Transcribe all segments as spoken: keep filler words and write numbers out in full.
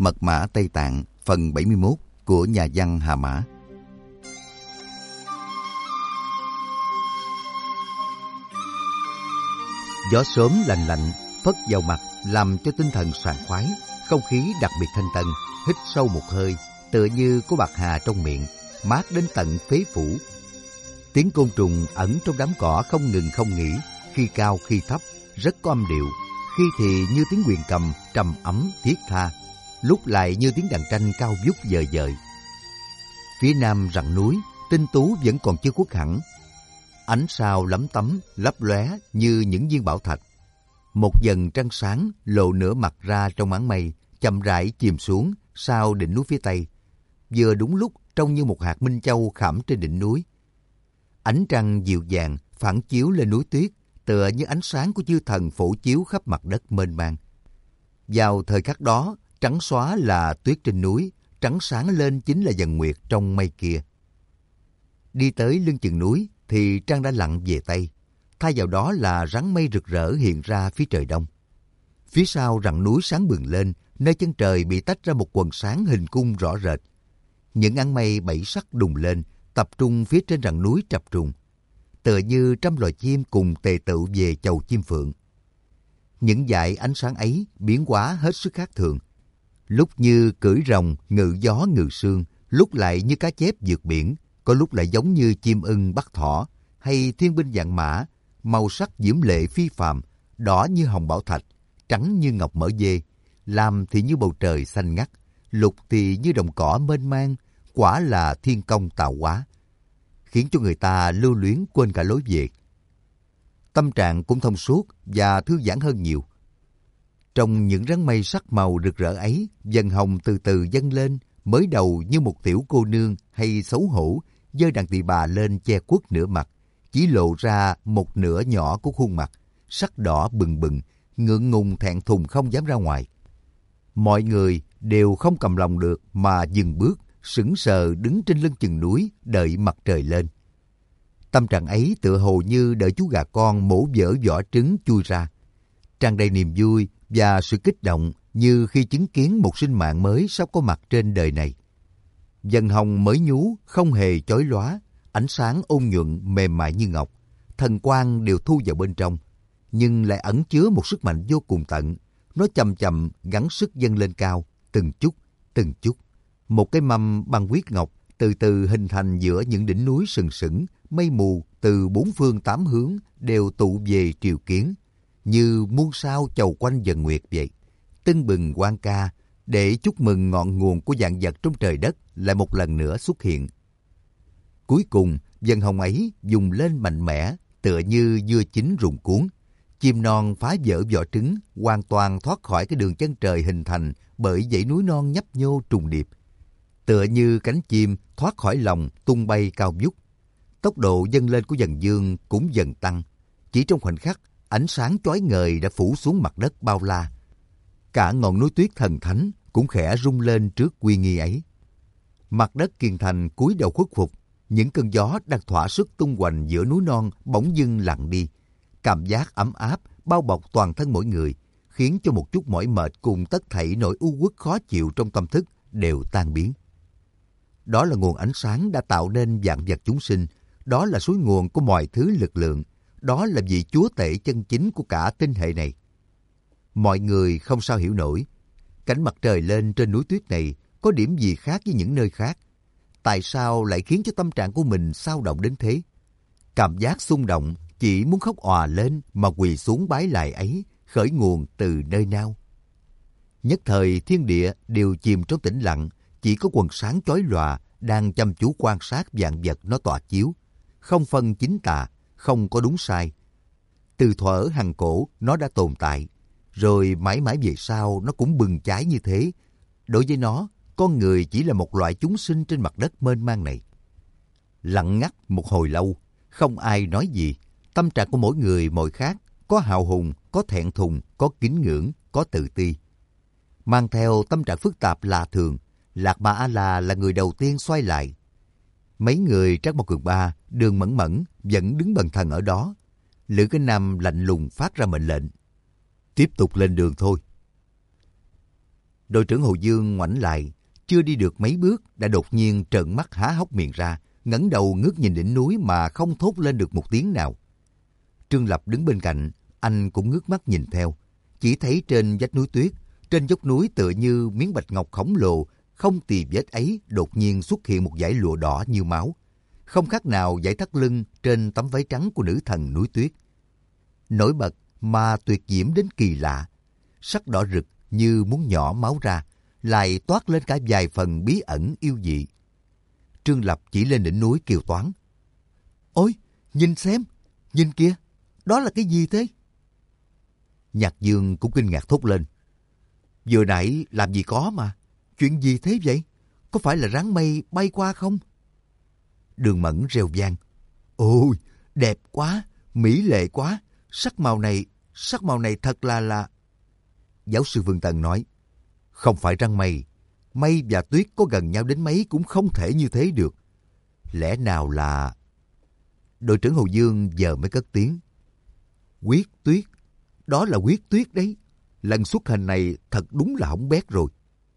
Mật mã Tây Tạng phần bảy mươi mốt của nhà văn Hà Mã. Gió sớm lành lạnh phất vào mặt làm cho tinh thần sảng khoái, không khí đặc biệt thanh tân. Hít sâu một hơi, tựa như có bạc hà trong miệng, mát đến tận phế phủ. Tiếng côn trùng ẩn trong đám cỏ không ngừng không nghỉ, khi cao khi thấp, rất có âm điệu. Khi thì như tiếng huyền cầm trầm ấm thiết tha, lúc lại như tiếng đàn tranh cao vút dời dời. Phía nam rặng núi, tinh tú vẫn còn chưa khuất hẳn. Ánh sao lấm tấm, lấp lóe như những viên bảo thạch. Một dần trăng sáng lộ nửa mặt ra trong màn mây, chậm rãi chìm xuống sau đỉnh núi phía tây. Vừa đúng lúc trông như một hạt minh châu khảm trên đỉnh núi. Ánh trăng dịu dàng phản chiếu lên núi tuyết, tựa như ánh sáng của chư thần phổ chiếu khắp mặt đất mênh mang. Vào thời khắc đó, trắng xóa là tuyết trên núi, trắng sáng lên chính là dần nguyệt trong mây kia. Đi tới lưng chừng núi thì trăng đã lặn về tây, thay vào đó là rắn mây rực rỡ hiện ra phía trời đông. Phía sau rặng núi sáng bừng lên, nơi chân trời bị tách ra một quần sáng hình cung rõ rệt. Những áng mây bảy sắc đùng lên, tập trung phía trên rặng núi trập trùng, tựa như trăm loài chim cùng tề tựu về chầu chim phượng. Những dải ánh sáng ấy biến hóa hết sức khác thường, lúc như cưỡi rồng ngự gió ngự sương, lúc lại như cá chép vượt biển, có lúc lại giống như chim ưng bắt thỏ hay thiên binh vạn mã, màu sắc diễm lệ phi phàm, đỏ như hồng bảo thạch, trắng như ngọc mỡ dê, lam thì như bầu trời xanh ngắt, lục thì như đồng cỏ mênh mang, quả là thiên công tạo hóa, khiến cho người ta lưu luyến quên cả lối về. Tâm trạng cũng thông suốt và thư giãn hơn nhiều. Trong những rắn mây sắc màu rực rỡ ấy, dần hồng từ từ dâng lên, mới đầu như một tiểu cô nương hay xấu hổ, giơ đàn tỳ bà lên che khuất nửa mặt, chỉ lộ ra một nửa nhỏ của khuôn mặt, sắc đỏ bừng bừng, ngượng ngùng thẹn thùng không dám ra ngoài. Mọi người đều không cầm lòng được mà dừng bước, sững sờ đứng trên lưng chừng núi đợi mặt trời lên. Tâm trạng ấy tựa hồ như đợi chú gà con mổ vỡ vỏ trứng chui ra, tràn đầy niềm vui và sự kích động như khi chứng kiến một sinh mạng mới sắp có mặt trên đời này. Dần hồng mới nhú, không hề chói lóa, ánh sáng ôn nhuận mềm mại như ngọc, thần quang đều thu vào bên trong, nhưng lại ẩn chứa một sức mạnh vô cùng tận. Nó chậm chậm gắng sức dâng lên cao, từng chút, từng chút. Một cái mâm bằng huyết ngọc từ từ hình thành giữa những đỉnh núi sừng sững, mây mù từ bốn phương tám hướng đều tụ về triều kiến, như muôn sao chầu quanh dần nguyệt vậy, tưng bừng hoan ca để chúc mừng ngọn nguồn của vạn vật trong trời đất lại một lần nữa xuất hiện. Cuối cùng, dần hồng ấy dùng lên mạnh mẽ, tựa như dưa chín rụng cuốn. Chim non phá vỡ vỏ trứng, hoàn toàn thoát khỏi cái đường chân trời hình thành bởi dãy núi non nhấp nhô trùng điệp. Tựa như cánh chim thoát khỏi lòng tung bay cao vút. Tốc độ dâng lên của dần dương cũng dần tăng. Chỉ trong khoảnh khắc, ánh sáng chói ngời đã phủ xuống mặt đất bao la. Cả ngọn núi tuyết thần thánh cũng khẽ rung lên trước uy nghi ấy. Mặt đất kiên thành cúi đầu khuất phục. Những cơn gió đang thỏa sức tung hoành giữa núi non bỗng dưng lặng đi. Cảm giác ấm áp bao bọc toàn thân mỗi người, khiến cho một chút mỏi mệt cùng tất thảy nỗi u uất khó chịu trong tâm thức đều tan biến. Đó là nguồn ánh sáng đã tạo nên vạn vật chúng sinh, đó là suối nguồn của mọi thứ lực lượng, đó là vị chúa tể chân chính của cả tinh hệ này. Mọi người không sao hiểu nổi, cảnh mặt trời lên trên núi tuyết này có điểm gì khác với những nơi khác? Tại sao lại khiến cho tâm trạng của mình xao động đến thế? Cảm giác xung động, chỉ muốn khóc òa lên mà quỳ xuống bái lại ấy, khởi nguồn từ nơi nào? Nhất thời thiên địa đều chìm trong tĩnh lặng, chỉ có quần sáng chói lòa đang chăm chú quan sát vạn vật nó tỏa chiếu, không phân chính tà, không có đúng sai. Từ thuở hằng cổ nó đã tồn tại, rồi mãi mãi về sau nó cũng bừng cháy như thế. Đối với nó, con người chỉ là một loại chúng sinh trên mặt đất mênh mang này. Lặng ngắt một hồi lâu, không ai nói gì. Tâm trạng của mỗi người mỗi khác, có hào hùng, có thẹn thùng, có kính ngưỡng, có tự ti. Mang theo tâm trạng phức tạp lạ thường, Lạc Bà A La là người đầu tiên xoay lại. Mấy người Trác Mộc Cường Ba, Đường Mẫn Mẫn vẫn đứng bần thần ở đó. Lữ Cái Nam lạnh lùng phát ra mệnh lệnh. Tiếp tục lên đường thôi. Đội trưởng Hồ Dương ngoảnh lại, chưa đi được mấy bước đã đột nhiên trợn mắt há hốc miệng ra, ngẩng đầu ngước nhìn đỉnh núi mà không thốt lên được một tiếng nào. Trương Lập đứng bên cạnh, anh cũng ngước mắt nhìn theo, chỉ thấy trên vách núi tuyết, trên dốc núi tựa như miếng bạch ngọc khổng lồ, không tì vết ấy đột nhiên xuất hiện một dải lụa đỏ như máu, không khác nào dải thắt lưng trên tấm váy trắng của nữ thần núi tuyết. Nổi bật mà tuyệt diễm đến kỳ lạ, sắc đỏ rực như muốn nhỏ máu ra, lại toát lên cả vài phần bí ẩn yêu dị. Trương Lập chỉ lên đỉnh núi kêu toáng: "Ôi, nhìn xem, nhìn kìa, đó là cái gì thế?" Nhạc Dương cũng kinh ngạc thốt lên: "Vừa nãy làm gì có mà, chuyện gì thế vậy? Có phải là rắn mây bay qua không?" Đường Mẫn reo vang: "Ôi, đẹp quá, mỹ lệ quá, sắc màu này, sắc màu này thật là là..." Giáo sư Vương Tần nói: "Không phải răng mây, mây và tuyết có gần nhau đến mấy cũng không thể như thế được. Lẽ nào là..." Đội trưởng Hồ Dương giờ mới cất tiếng: "Quyết tuyết, đó là quyết tuyết đấy. Lần xuất hành này thật đúng là hỏng bét rồi."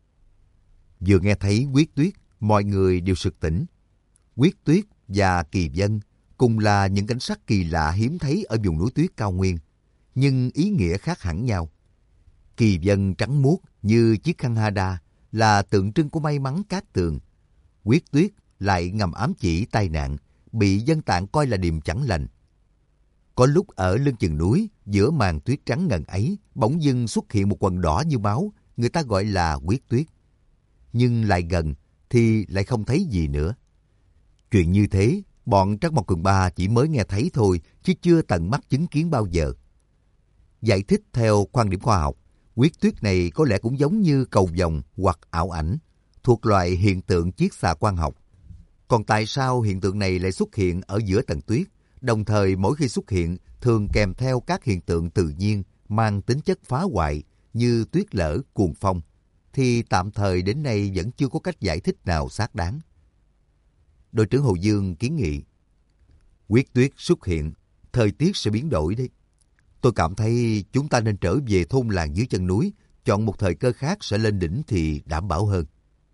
Vừa nghe thấy quyết tuyết, mọi người đều sực tỉnh. Quyết tuyết và kỳ vân cùng là những cảnh sắc kỳ lạ hiếm thấy ở vùng núi tuyết cao nguyên, nhưng ý nghĩa khác hẳn nhau. Kỳ vân trắng muốt như chiếc khăn hada là tượng trưng của may mắn cát tường. Quyết tuyết lại ngầm ám chỉ tai nạn, bị dân tạng coi là điềm chẳng lành. Có lúc ở lưng chừng núi, giữa màn tuyết trắng ngần ấy, bỗng dưng xuất hiện một quần đỏ như máu, người ta gọi là quyết tuyết. Nhưng lại gần thì lại không thấy gì nữa. Chuyện như thế, bọn Trắc Mộc Cường Ba chỉ mới nghe thấy thôi, chứ chưa tận mắt chứng kiến bao giờ. Giải thích theo quan điểm khoa học, quyết tuyết này có lẽ cũng giống như cầu vồng hoặc ảo ảnh, thuộc loại hiện tượng chiết xạ quang học. Còn tại sao hiện tượng này lại xuất hiện ở giữa tầng tuyết, đồng thời mỗi khi xuất hiện thường kèm theo các hiện tượng tự nhiên mang tính chất phá hoại như tuyết lở, cuồng phong, thì tạm thời đến nay vẫn chưa có cách giải thích nào xác đáng. Đội trưởng Hồ Dương kiến nghị: "Quyết tuyết xuất hiện, thời tiết sẽ biến đổi đấy. Tôi cảm thấy chúng ta nên trở về thôn làng dưới chân núi, chọn một thời cơ khác sẽ lên đỉnh thì đảm bảo hơn."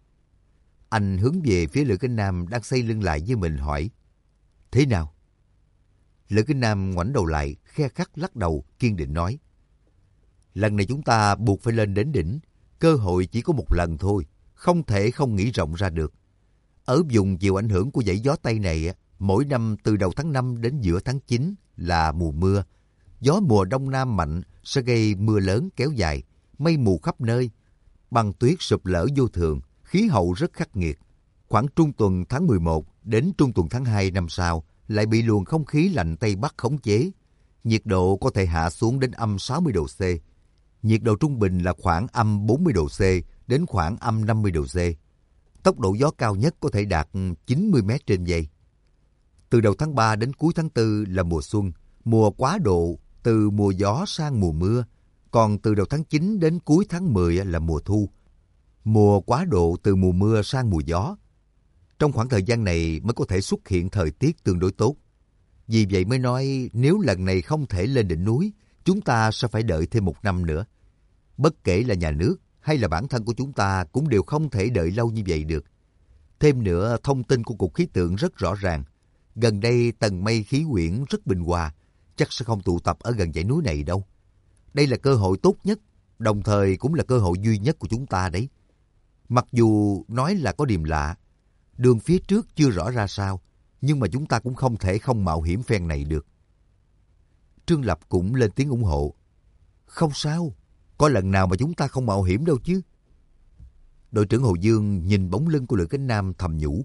Anh hướng về phía Lữ Kinh Nam đang xây lưng lại với mình hỏi: "Thế nào?" Lữ Kinh Nam ngoảnh đầu lại, khe khắc lắc đầu, kiên định nói: "Lần này chúng ta buộc phải lên đến đỉnh, cơ hội chỉ có một lần thôi, không thể không nghĩ rộng ra được. Ở vùng chịu ảnh hưởng của dãy gió Tây này, mỗi năm từ đầu tháng năm đến giữa tháng chín là mùa mưa. Gió mùa đông nam mạnh sẽ gây mưa lớn kéo dài, mây mù khắp nơi, băng tuyết sụp lở vô thường, khí hậu rất khắc nghiệt. Khoảng trung tuần tháng mười một đến trung tuần tháng hai năm sau lại bị luồng không khí lạnh Tây Bắc khống chế. Nhiệt độ có thể hạ xuống đến âm sáu mươi độ C. Nhiệt độ trung bình là khoảng âm bốn mươi độ C đến khoảng âm năm mươi độ C. Tốc độ gió cao nhất có thể đạt chín mươi mét trên giây. Từ đầu tháng ba đến cuối tháng tư là mùa xuân, mùa quá độ từ mùa gió sang mùa mưa. Còn từ đầu tháng chín đến cuối tháng mười là mùa thu, mùa quá độ từ mùa mưa sang mùa gió. Trong khoảng thời gian này mới có thể xuất hiện thời tiết tương đối tốt. Vì vậy mới nói nếu lần này không thể lên đỉnh núi, chúng ta sẽ phải đợi thêm một năm nữa. Bất kể là nhà nước hay là bản thân của chúng ta cũng đều không thể đợi lâu như vậy được. Thêm nữa, thông tin của Cục Khí tượng rất rõ ràng. Gần đây tầng mây khí quyển rất bình hòa, chắc sẽ không tụ tập ở gần dãy núi này đâu. Đây là cơ hội tốt nhất, đồng thời cũng là cơ hội duy nhất của chúng ta đấy. Mặc dù nói là có điềm lạ, đường phía trước chưa rõ ra sao, nhưng mà chúng ta cũng không thể không mạo hiểm phen này được. Trương Lập cũng lên tiếng ủng hộ. Không sao, có lần nào mà chúng ta không mạo hiểm đâu chứ. Đội trưởng Hồ Dương nhìn bóng lưng của Lữ Cánh Nam thầm nhủ.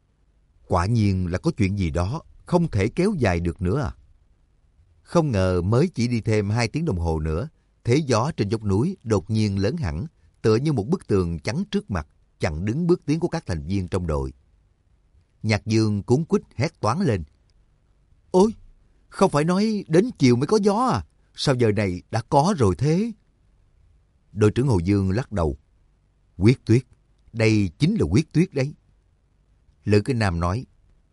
Quả nhiên là có chuyện gì đó, không thể kéo dài được nữa à. Không ngờ mới chỉ đi thêm hai tiếng đồng hồ nữa, thế gió trên dốc núi đột nhiên lớn hẳn, tựa như một bức tường chắn trước mặt, chặn đứng bước tiến của các thành viên trong đội. Nhạc Dương cuống quýt hét toáng lên. Ôi, không phải nói đến chiều mới có gió à, sao giờ này đã có rồi thế? Đội trưởng Hồ Dương lắc đầu. Quyết tuyết, đây chính là quyết tuyết đấy. Lữ Kinh Nam nói,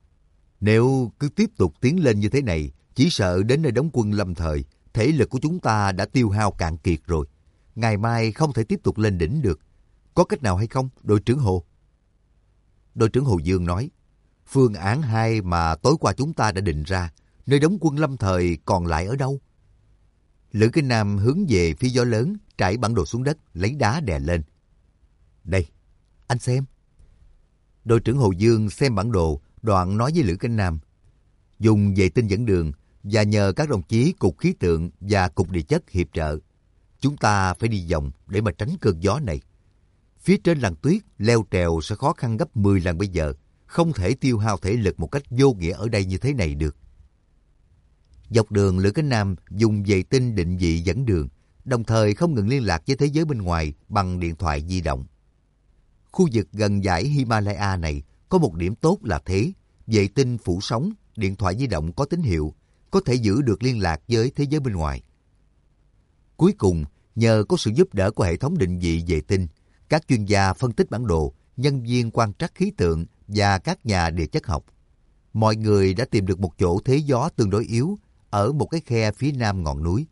nếu cứ tiếp tục tiến lên như thế này, chỉ sợ đến nơi đóng quân lâm thời, thể lực của chúng ta đã tiêu hao cạn kiệt rồi. Ngày mai không thể tiếp tục lên đỉnh được. có cách nào hay không, đội trưởng Hồ? Đội trưởng Hồ Dương nói, phương án hai mà tối qua chúng ta đã định ra, nơi đóng quân lâm thời còn lại ở đâu? Lữ Kinh Nam hướng về phía gió lớn, trải bản đồ xuống đất, lấy đá đè lên. Đây, anh xem. Đội trưởng Hồ Dương xem bản đồ, đoạn nói với Lữ Kinh Nam, dùng vệ tinh dẫn đường và nhờ các đồng chí cục khí tượng và cục địa chất hiệp trợ, chúng ta phải đi vòng để mà tránh cơn gió này. Phía trên làn tuyết, leo trèo sẽ khó khăn gấp mười lần bây giờ, không thể tiêu hao thể lực một cách vô nghĩa ở đây như thế này được. Dọc đường, Lữ Kinh Nam dùng vệ tinh định vị dẫn đường, đồng thời không ngừng liên lạc với thế giới bên ngoài bằng điện thoại di động. Khu vực gần dãy Himalaya này có một điểm tốt là thế, vệ tinh phủ sóng, điện thoại di động có tín hiệu, có thể giữ được liên lạc với thế giới bên ngoài. Cuối cùng, nhờ có sự giúp đỡ của hệ thống định vị vệ tinh, các chuyên gia phân tích bản đồ, nhân viên quan trắc khí tượng và các nhà địa chất học, mọi người đã tìm được một chỗ thế gió tương đối yếu ở một cái khe phía nam ngọn núi.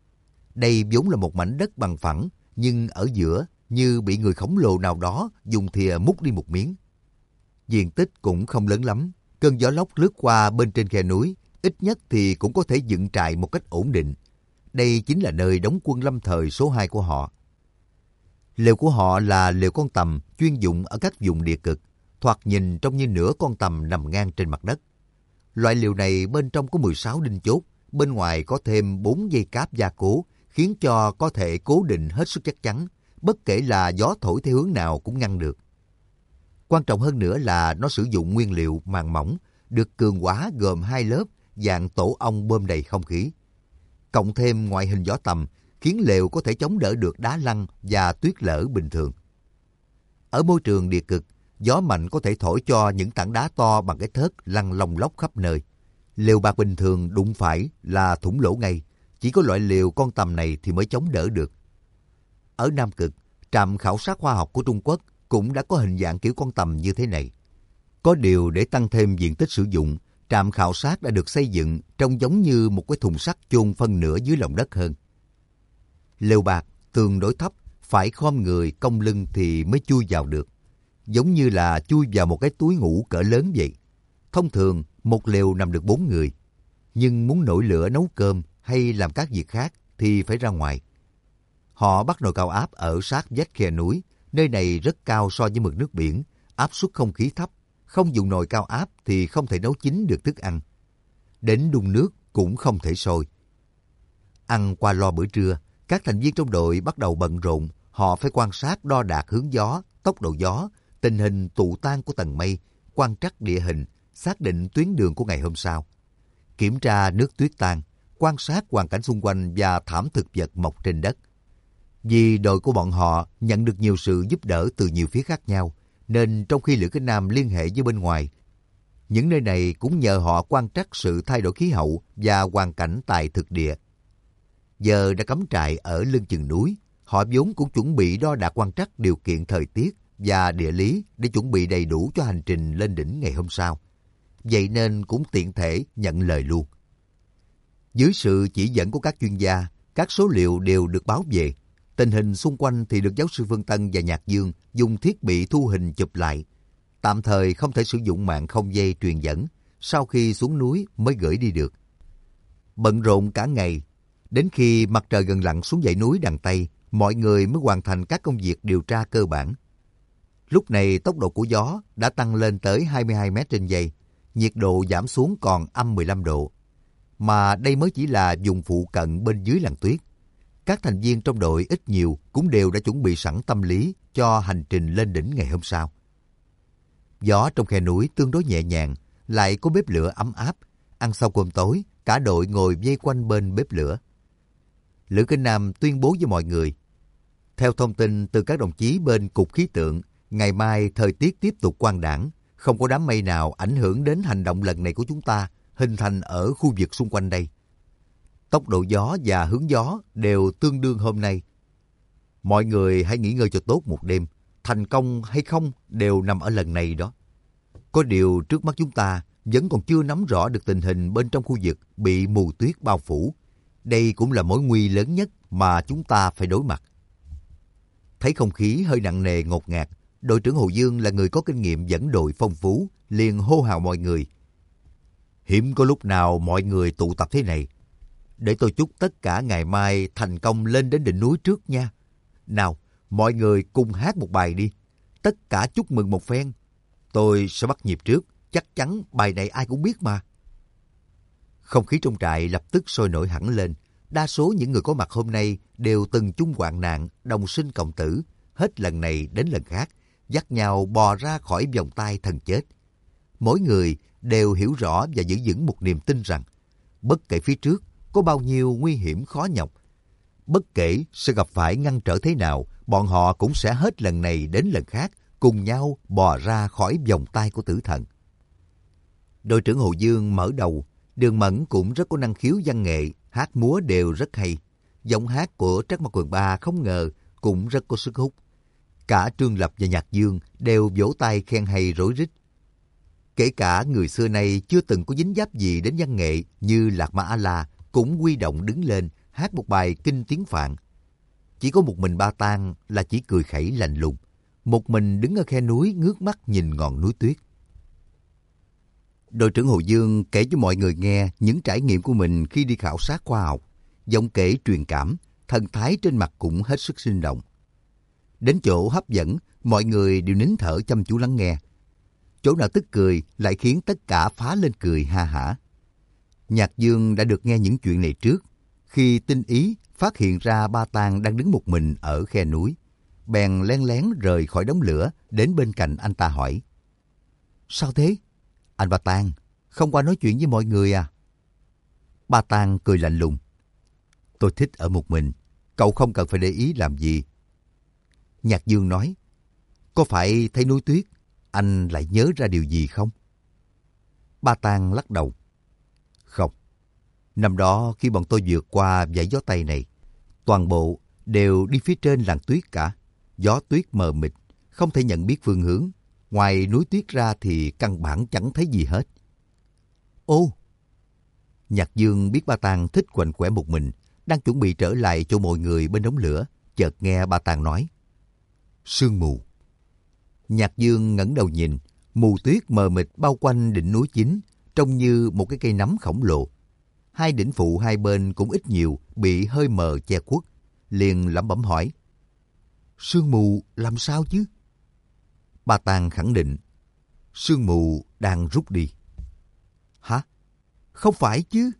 Đây vốn là một mảnh đất bằng phẳng, nhưng ở giữa như bị người khổng lồ nào đó dùng thìa múc đi một miếng. Diện tích cũng không lớn lắm, cơn gió lốc lướt qua bên trên khe núi, ít nhất thì cũng có thể dựng trại một cách ổn định. Đây chính là nơi đóng quân lâm thời số hai của họ. Lều của họ là lều con tầm chuyên dụng ở các vùng địa cực, thoạt nhìn trông như nửa con tầm nằm ngang trên mặt đất. Loại lều này bên trong có mười sáu đinh chốt, bên ngoài có thêm bốn dây cáp gia cố, khiến cho có thể cố định hết sức chắc chắn, bất kể là gió thổi theo hướng nào cũng ngăn được. Quan trọng hơn nữa là nó sử dụng nguyên liệu màng mỏng, được cường hóa gồm hai lớp, dạng tổ ong bơm đầy không khí. Cộng thêm ngoại hình gió tầm, khiến lều có thể chống đỡ được đá lăn và tuyết lở bình thường. Ở môi trường địa cực, gió mạnh có thể thổi cho những tảng đá to bằng cái thớt lăn lông lốc khắp nơi. Lều bạt bình thường đụng phải là thủng lỗ ngay, chỉ có loại lều con tầm này thì mới chống đỡ được. Ở Nam Cực, trạm khảo sát khoa học của Trung Quốc cũng đã có hình dạng kiểu con tầm như thế này. Có điều để tăng thêm diện tích sử dụng, trạm khảo sát đã được xây dựng trông giống như một cái thùng sắt chôn phân nửa dưới lòng đất hơn. Lều bạt tương đối thấp, phải khom người cong lưng thì mới chui vào được, giống như là chui vào một cái túi ngủ cỡ lớn vậy. Thông thường, một lều nằm được bốn người, nhưng muốn nổi lửa nấu cơm hay làm các việc khác thì phải ra ngoài. Họ bắt nồi cao áp ở sát vách khe núi, nơi này rất cao so với mực nước biển, áp suất không khí thấp, không dùng nồi cao áp thì không thể nấu chín được thức ăn. Đến đun nước cũng không thể sôi. Ăn qua lo bữa trưa, các thành viên trong đội bắt đầu bận rộn, họ phải quan sát đo đạc hướng gió, tốc độ gió, tình hình tụ tan của tầng mây, quan trắc địa hình, xác định tuyến đường của ngày hôm sau, kiểm tra nước tuyết tan, quan sát hoàn cảnh xung quanh và thảm thực vật mọc trên đất. Vì đội của bọn họ nhận được nhiều sự giúp đỡ từ nhiều phía khác nhau, nên trong khi Lữ Kinh Nam liên hệ với bên ngoài, những nơi này cũng nhờ họ quan trắc sự thay đổi khí hậu và hoàn cảnh tại thực địa. Giờ đã cắm trại ở lưng chừng núi, họ vốn cũng chuẩn bị đo đạc quan trắc điều kiện thời tiết và địa lý để chuẩn bị đầy đủ cho hành trình lên đỉnh ngày hôm sau. Vậy nên cũng tiện thể nhận lời luôn. Dưới sự chỉ dẫn của các chuyên gia, các số liệu đều được báo về. Tình hình xung quanh thì được giáo sư Phương Tân và Nhạc Dương dùng thiết bị thu hình chụp lại. Tạm thời không thể sử dụng mạng không dây truyền dẫn, sau khi xuống núi mới gửi đi được. Bận rộn cả ngày, đến khi mặt trời gần lặn xuống dãy núi đằng Tây, mọi người mới hoàn thành các công việc điều tra cơ bản. Lúc này tốc độ của gió đã tăng lên tới hai mươi hai mét trên giây, nhiệt độ giảm xuống còn âm mười lăm độ. Mà đây mới chỉ là vùng phụ cận bên dưới làn tuyết. Các thành viên trong đội ít nhiều cũng đều đã chuẩn bị sẵn tâm lý cho hành trình lên đỉnh ngày hôm sau. Gió trong khe núi tương đối nhẹ nhàng, lại có bếp lửa ấm áp. Ăn sau cơm tối, cả đội ngồi vây quanh bên bếp lửa. Lữ Kinh Nam tuyên bố với mọi người, theo thông tin từ các đồng chí bên Cục Khí tượng, ngày mai thời tiết tiếp tục quang đãng, không có đám mây nào ảnh hưởng đến hành động lần này của chúng ta hình thành ở khu vực xung quanh đây. Tốc độ gió và hướng gió đều tương đương hôm nay. Mọi người hãy nghỉ ngơi cho tốt một đêm, thành công hay không đều nằm ở lần này đó. Có điều trước mắt chúng ta vẫn còn chưa nắm rõ được tình hình bên trong khu vực bị mù tuyết bao phủ. Đây cũng là mối nguy lớn nhất mà chúng ta phải đối mặt. Thấy không khí hơi nặng nề ngột ngạt, đội trưởng Hồ Dương là người có kinh nghiệm dẫn đội phong phú, liền hô hào mọi người. Hiếm có lúc nào mọi người tụ tập thế này. Để tôi chúc tất cả ngày mai thành công lên đến đỉnh núi trước nha. Nào, mọi người cùng hát một bài đi. Tất cả chúc mừng một phen. Tôi sẽ bắt nhịp trước, chắc chắn bài này ai cũng biết mà. Không khí trong trại lập tức sôi nổi hẳn lên. Đa số những người có mặt hôm nay đều từng chung hoạn nạn, đồng sinh cộng tử, hết lần này đến lần khác, dắt nhau bò ra khỏi vòng tay thần chết. Mỗi người đều hiểu rõ và giữ vững một niềm tin rằng, bất kể phía trước có bao nhiêu nguy hiểm khó nhọc, bất kể sẽ gặp phải ngăn trở thế nào, bọn họ cũng sẽ hết lần này đến lần khác cùng nhau bò ra khỏi vòng tay của tử thần. Đội trưởng Hồ Dương mở đầu, Đường Mẫn cũng rất có năng khiếu văn nghệ, hát múa đều rất hay. Giọng hát của Trác Mộc Cường Ba không ngờ cũng rất có sức hút. Cả Trương Lập và Nhạc Dương đều vỗ tay khen hay rối rít. Kể cả người xưa nay chưa từng có dính dáp gì đến văn nghệ như Lạc Ma A-la cũng quy động đứng lên hát một bài kinh tiếng Phạn. Chỉ có một mình Ba Tang là chỉ cười khẩy lạnh lùng, một mình đứng ở khe núi ngước mắt nhìn ngọn núi tuyết. Đội trưởng Hồ Dương kể cho mọi người nghe những trải nghiệm của mình khi đi khảo sát khoa học. Giọng kể truyền cảm, thần thái trên mặt cũng hết sức sinh động. Đến chỗ hấp dẫn, mọi người đều nín thở chăm chú lắng nghe. Chỗ nào tức cười lại khiến tất cả phá lên cười ha hả. Nhạc Dương đã được nghe những chuyện này trước. Khi tinh ý phát hiện ra Ba Tang đang đứng một mình ở khe núi, bèn len lén rời khỏi đống lửa đến bên cạnh anh ta hỏi. Sao thế? Anh Ba Tang, không qua nói chuyện với mọi người à? Ba Tang cười lạnh lùng. Tôi thích ở một mình, cậu không cần phải để ý làm gì. Nhạc Dương nói, có phải thấy núi tuyết, anh lại nhớ ra điều gì không? Ba Tang lắc đầu. Không, năm đó khi bọn tôi vượt qua dãy gió Tây này, toàn bộ đều đi phía trên làn tuyết cả. Gió tuyết mờ mịt, không thể nhận biết phương hướng. Ngoài núi tuyết ra thì căn bản chẳng thấy gì hết. Ô! Nhạc Dương biết Ba Tang thích quạnh quẻ một mình, đang chuẩn bị trở lại chỗ mọi người bên đống lửa, chợt nghe Ba Tang nói. Sương mù. Nhạc Dương ngẩng đầu nhìn, mù tuyết mờ mịt bao quanh đỉnh núi chính, trông như một cái cây nấm khổng lồ. Hai đỉnh phụ hai bên cũng ít nhiều bị hơi mờ che khuất, liền lẩm bẩm hỏi. Sương mù làm sao chứ? Ba Tang khẳng định, sương mù đang rút đi. Hả? Không phải chứ?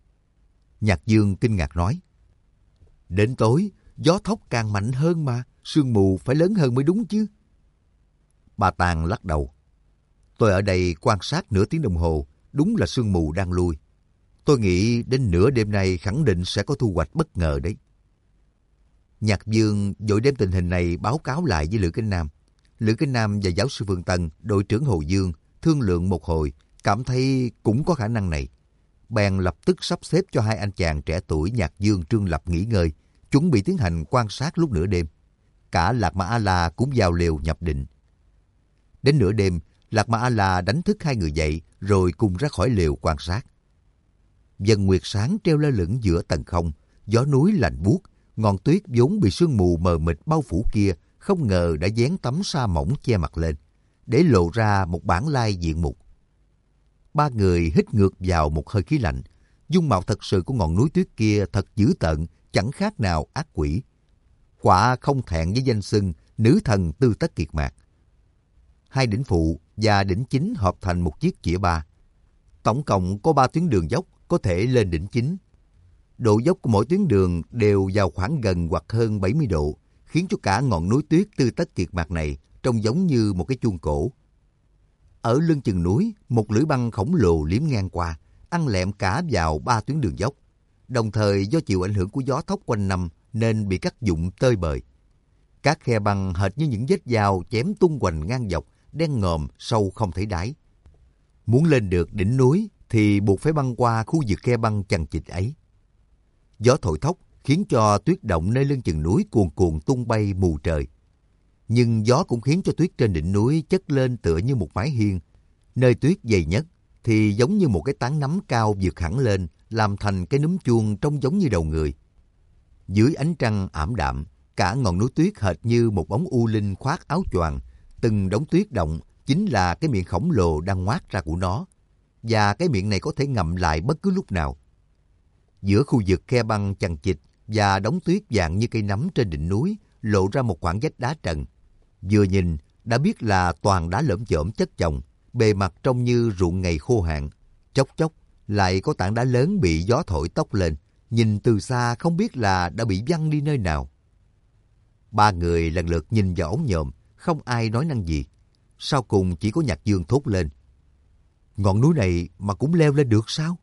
Nhạc Dương kinh ngạc nói. Đến tối, gió thốc càng mạnh hơn mà, sương mù phải lớn hơn mới đúng chứ. Ba Tang lắc đầu. Tôi ở đây quan sát nửa tiếng đồng hồ, đúng là sương mù đang lui. Tôi nghĩ đến nửa đêm nay khẳng định sẽ có thu hoạch bất ngờ đấy. Nhạc Dương vội đem tình hình này báo cáo lại với Lữ Kinh Nam. Lữ Kinh Nam và giáo sư Phương Tân, đội trưởng Hồ Dương, thương lượng một hồi, cảm thấy cũng có khả năng này. Bèn lập tức sắp xếp cho hai anh chàng trẻ tuổi Nhạc Dương, Trương Lập nghỉ ngơi, chuẩn bị tiến hành quan sát lúc nửa đêm. Cả Lạc Ma A-la cũng vào lều nhập định. Đến nửa đêm, Lạc Ma A-la đánh thức hai người dậy, rồi cùng ra khỏi lều quan sát. Dần nguyệt sáng treo lơ lửng giữa tầng không, gió núi lạnh buốt, ngọn tuyết vốn bị sương mù mờ mịt bao phủ kia không ngờ đã vén tấm sa mỏng che mặt lên, để lộ ra một bản lai diện mục. Ba người hít ngược vào một hơi khí lạnh. Dung mạo thật sự của ngọn núi tuyết kia thật dữ tợn, chẳng khác nào ác quỷ. Quả không thẹn với danh xưng nữ thần tư tất kiệt mạc. Hai đỉnh phụ và đỉnh chính hợp thành một chiếc chĩa ba. Tổng cộng có ba tuyến đường dốc có thể lên đỉnh chính. Độ dốc của mỗi tuyến đường đều vào khoảng gần hoặc hơn bảy mươi độ, khiến cho cả ngọn núi tuyết tư tất kiệt mạc này trông giống như một cái chuông cổ. Ở lưng chừng núi, một lưỡi băng khổng lồ liếm ngang qua, ăn lẹm cả vào ba tuyến đường dốc. Đồng thời do chịu ảnh hưởng của gió thốc quanh năm nên bị cắt vụn tơi bời. Các khe băng hệt như những vết dao chém tung hoành ngang dọc, đen ngòm, sâu không thấy đáy. Muốn lên được đỉnh núi thì buộc phải băng qua khu vực khe băng chằng chịt ấy. Gió thổi thốc khiến cho tuyết động nơi lưng chừng núi cuồn cuộn tung bay mù trời. Nhưng gió cũng khiến cho tuyết trên đỉnh núi chất lên tựa như một mái hiên. Nơi tuyết dày nhất thì giống như một cái tán nắm cao vượt hẳn lên, làm thành cái núm chuông trông giống như đầu người. Dưới ánh trăng ảm đạm, Cả ngọn núi tuyết hệt như một bóng u linh khoác áo choàng, từng đống tuyết động chính là cái miệng khổng lồ đang ngoác ra của nó, và cái miệng này có thể ngậm lại bất cứ lúc nào. Giữa khu vực khe băng chằng chịt và đống tuyết dạng như cây nấm trên đỉnh núi lộ ra một khoảng vách đá trần. Vừa nhìn đã biết là toàn đá lởm chởm chất chồng, bề mặt trông như ruộng ngày khô hạn. Chốc chốc lại có tảng đá lớn bị gió thổi tốc lên, nhìn từ xa không biết là đã bị văng đi nơi nào. Ba người lần lượt nhìn vào ống nhòm, không ai nói năng gì. Sau cùng chỉ có Nhạc Dương thốt lên: ngọn núi này mà cũng leo lên được sao?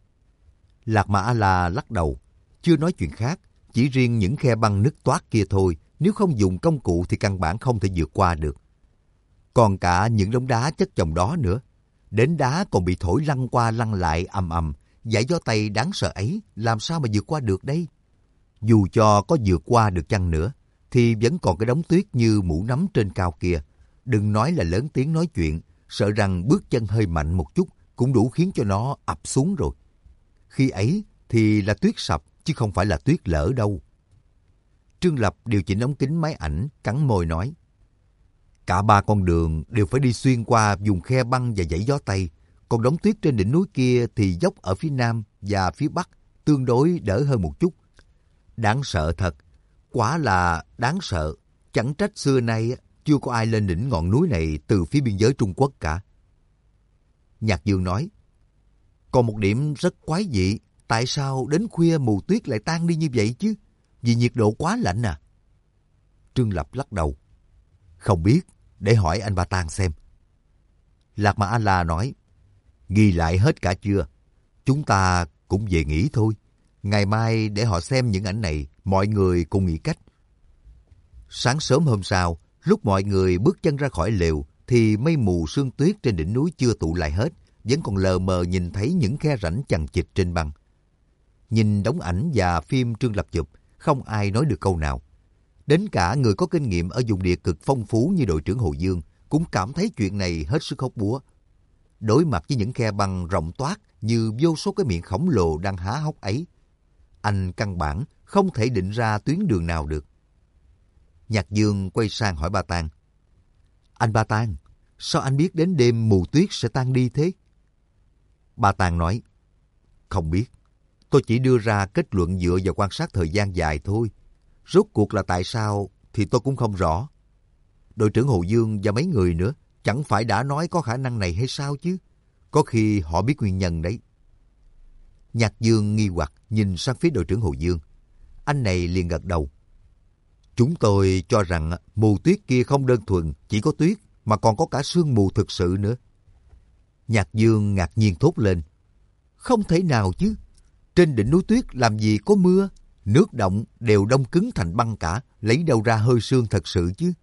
Lạc Mà A-la lắc đầu, chưa nói chuyện khác, chỉ riêng những khe băng nứt toác kia thôi, nếu không dùng công cụ thì căn bản không thể vượt qua được. Còn cả những đống đá chất chồng đó nữa, đến đá còn bị thổi lăn qua lăn lại ầm ầm, dải gió Tây đáng sợ ấy làm sao mà vượt qua được đây? Dù cho có vượt qua được chăng nữa, thì vẫn còn cái đống tuyết như mũ nắm trên cao kia. Đừng nói là lớn tiếng nói chuyện, sợ rằng bước chân hơi mạnh một chút cũng đủ khiến cho nó ập xuống rồi. Khi ấy thì là tuyết sập chứ không phải là tuyết lở đâu. Trương Lập điều chỉnh ống kính máy ảnh, cắn môi nói: cả ba con đường đều phải đi xuyên qua vùng khe băng và dãy gió Tây, còn đống tuyết trên đỉnh núi kia thì dốc ở phía Nam và phía Bắc tương đối đỡ hơn một chút. Đáng sợ thật, quả là đáng sợ, chẳng trách xưa nay chưa có ai lên đỉnh ngọn núi này từ phía biên giới Trung Quốc cả. Nhạc Dương nói: còn một điểm rất quái dị, tại sao đến khuya mù tuyết lại tan đi như vậy chứ? Vì nhiệt độ quá lạnh à? Trương Lập lắc đầu: không biết, để hỏi anh Ba Tang xem. Lạc Mà A-la nói: ghi lại hết cả chưa? Chúng ta cũng về nghỉ thôi. Ngày mai để họ xem những ảnh này, mọi người cùng nghĩ cách. Sáng sớm hôm sau, lúc mọi người bước chân ra khỏi lều, thì mây mù sương tuyết trên đỉnh núi chưa tụ lại hết, vẫn còn lờ mờ nhìn thấy những khe rãnh chằng chịt trên băng. Nhìn đống ảnh và phim Trương Lập chụp, không ai nói được câu nào. Đến cả người có kinh nghiệm ở vùng địa cực phong phú như đội trưởng Hồ Dương cũng cảm thấy chuyện này hết sức hóc búa. Đối mặt với những khe băng rộng toát như vô số cái miệng khổng lồ đang há hốc ấy, anh căn bản không thể định ra tuyến đường nào được. Nhạc Dương quay sang hỏi Ba Tang: anh Ba Tang, sao anh biết đến đêm mù tuyết sẽ tan đi thế? Ba Tang nói: không biết, tôi chỉ đưa ra kết luận dựa vào quan sát thời gian dài thôi. Rốt cuộc là tại sao thì tôi cũng không rõ. Đội trưởng Hồ Dương và mấy người nữa chẳng phải đã nói có khả năng này hay sao chứ? Có khi họ biết nguyên nhân đấy. Nhạc Dương nghi hoặc nhìn sang phía đội trưởng Hồ Dương. Anh này liền gật đầu: chúng tôi cho rằng mù tuyết kia không đơn thuần chỉ có tuyết, mà còn có cả sương mù thực sự nữa. Nhạc Dương ngạc nhiên thốt lên: không thể nào chứ, trên đỉnh núi tuyết làm gì có mưa, nước động đều đông cứng thành băng cả, lấy đâu ra hơi sương thật sự chứ?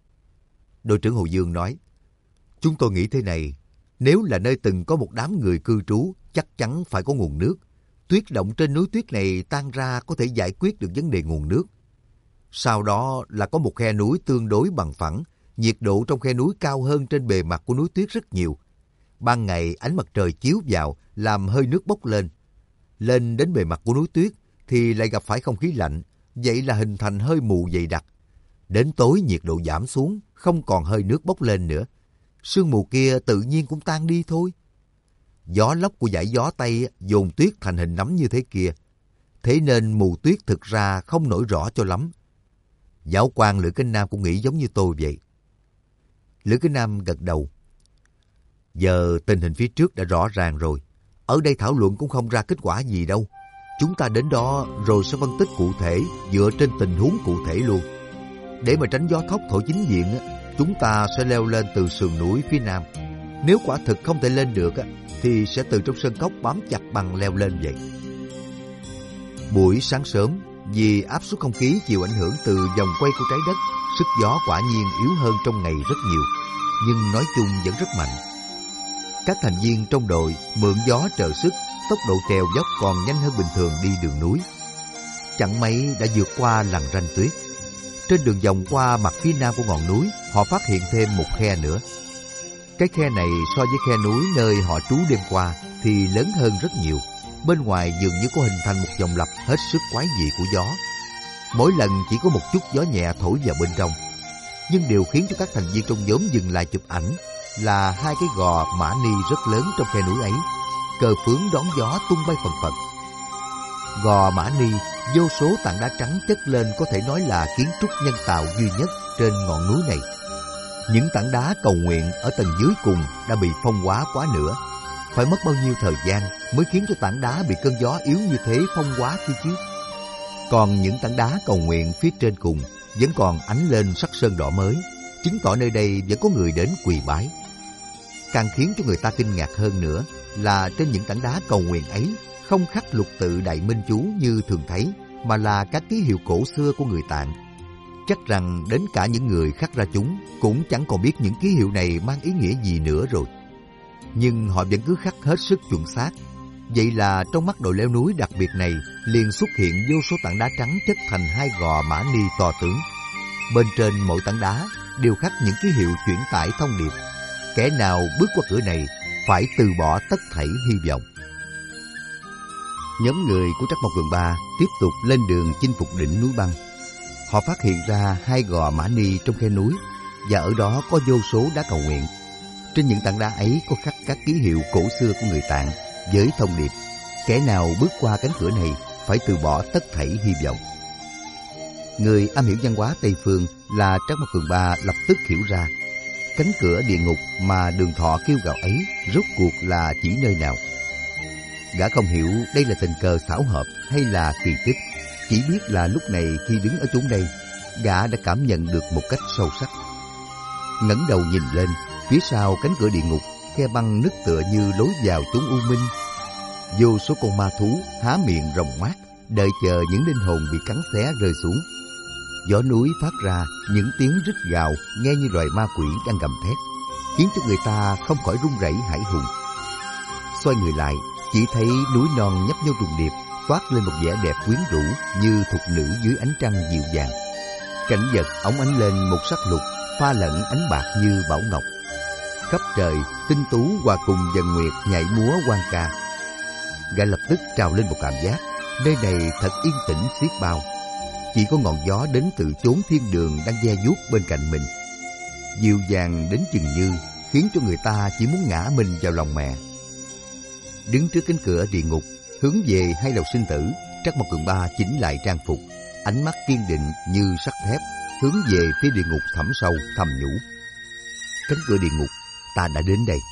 Đội trưởng Hồ Dương nói: chúng tôi nghĩ thế này, nếu là nơi từng có một đám người cư trú, chắc chắn phải có nguồn nước. Tuyết động trên núi tuyết này tan ra có thể giải quyết được vấn đề nguồn nước. Sau đó là có một khe núi tương đối bằng phẳng, nhiệt độ trong khe núi cao hơn trên bề mặt của núi tuyết rất nhiều. Ban ngày ánh mặt trời chiếu vào làm hơi nước bốc lên. Lên đến bề mặt của núi tuyết thì lại gặp phải không khí lạnh, vậy là hình thành hơi mù dày đặc. Đến tối nhiệt độ giảm xuống, không còn hơi nước bốc lên nữa. Sương mù kia tự nhiên cũng tan đi thôi. Gió lốc của dải gió Tây dồn tuyết thành hình nắm như thế kia. Thế nên mù tuyết thực ra không nổi rõ cho lắm. Giáo quan Lữ Kinh Nam cũng nghĩ giống như tôi vậy. Lữ Kinh Nam gật đầu: giờ tình hình phía trước đã rõ ràng rồi. Ở đây thảo luận cũng không ra kết quả gì đâu. Chúng ta đến đó rồi sẽ phân tích cụ thể dựa trên tình huống cụ thể luôn. Để mà tránh gió thốc thổi chính diện, chúng ta sẽ leo lên từ sườn núi phía Nam. Nếu quả thực không thể lên được thì sẽ từ trong sơn cốc bám chặt bằng leo lên vậy. Buổi sáng sớm, vì áp suất không khí chịu ảnh hưởng từ vòng quay của trái đất, sức gió quả nhiên yếu hơn trong ngày rất nhiều, nhưng nói chung vẫn rất mạnh. Các thành viên trong đội mượn gió trợ sức, tốc độ trèo dốc còn nhanh hơn bình thường đi đường núi. Chẳng mấy đã vượt qua lằn ranh tuyết. Trên đường vòng qua mặt phía nam của ngọn núi, họ phát hiện thêm một khe nữa. Cái khe này so với khe núi nơi họ trú đêm qua thì lớn hơn rất nhiều. Bên ngoài dường như có hình thành một vòng lặp hết sức quái dị của gió. Mỗi lần chỉ có một chút gió nhẹ thổi vào bên trong. Nhưng điều khiến cho các thành viên trong nhóm dừng lại chụp ảnh là hai cái gò mã ni rất lớn trong khe núi ấy. Cờ phướng đón gió tung bay phần phật. Gò mã ni, vô số tảng đá trắng chất lên có thể nói là kiến trúc nhân tạo duy nhất trên ngọn núi này. Những tảng đá cầu nguyện ở tầng dưới cùng đã bị phong hóa quá nữa. Phải mất bao nhiêu thời gian mới khiến cho tảng đá bị cơn gió yếu như thế phong hóa kia chứ? Còn những tảng đá cầu nguyện phía trên cùng vẫn còn ánh lên sắc sơn đỏ mới, chứng tỏ nơi đây vẫn có người đến quỳ bái. Càng khiến cho người ta kinh ngạc hơn nữa là trên những tảng đá cầu nguyện ấy không khắc lục tự Đại Minh chú như thường thấy, mà là các ký hiệu cổ xưa của người Tạng. Chắc rằng đến cả những người khắc ra chúng cũng chẳng còn biết những ký hiệu này mang ý nghĩa gì nữa rồi. Nhưng họ vẫn cứ khắc hết sức chuẩn xác. Vậy là trong mắt đội leo núi đặc biệt này liền xuất hiện vô số tảng đá trắng chất thành hai gò mã ni to tướng. Bên trên mỗi tảng đá đều khắc những ký hiệu chuyển tải thông điệp. Kẻ nào bước qua cửa này phải từ bỏ tất thảy hy vọng. Nhóm người của Trắc Mộc Cường Ba tiếp tục lên đường chinh phục đỉnh núi băng. Họ phát hiện ra hai gò mã ni trong khe núi, và ở đó có vô số đá cầu nguyện. Trên những tảng đá ấy có khắc các ký hiệu cổ xưa của người Tạng với thông điệp: kẻ nào bước qua cánh cửa này phải từ bỏ tất thảy hy vọng. Người am hiểu văn hóa Tây phương là Trắc Mộc Cường Ba lập tức hiểu ra cánh cửa địa ngục mà Đường Thọ kêu gào ấy rốt cuộc là chỉ nơi nào. Gã không hiểu đây là tình cờ xảo hợp hay là kỳ tích, chỉ biết là lúc này khi đứng ở chốn đây, gã đã cảm nhận được một cách sâu sắc. Ngẩng đầu nhìn lên, phía sau cánh cửa địa ngục, khe băng nứt tựa như lối vào chốn u minh. Vô số con ma thú há miệng rồng ngoác, đợi chờ những linh hồn bị cắn xé rơi xuống. Gió núi phát ra những tiếng rít gào nghe như loài ma quỷ đang gầm thét, khiến cho người ta không khỏi run rẩy hãi hùng. Xoay người lại, chỉ thấy núi non nhấp nhô trùng điệp, toát lên một vẻ đẹp quyến rũ như thục nữ dưới ánh trăng dịu dàng. Cảnh vật óng ánh lên một sắc lục pha lẫn ánh bạc như bảo ngọc. Khắp trời tinh tú hòa cùng dần nguyệt nhảy múa hoan ca. Gã lập tức trào lên một cảm giác nơi này thật yên tĩnh xiết bao. Chỉ có ngọn gió đến từ chốn thiên đường đang ve vuốt bên cạnh mình, dịu dàng đến chừng như khiến cho người ta chỉ muốn ngã mình vào lòng mẹ. Đứng trước cánh cửa địa ngục hướng về hai lầu sinh tử, Trắc Mộc Cường Ba chỉnh lại trang phục, ánh mắt kiên định như sắt thép, hướng về phía địa ngục thẳm sâu thầm nhủ: cánh cửa địa ngục, ta đã đến đây.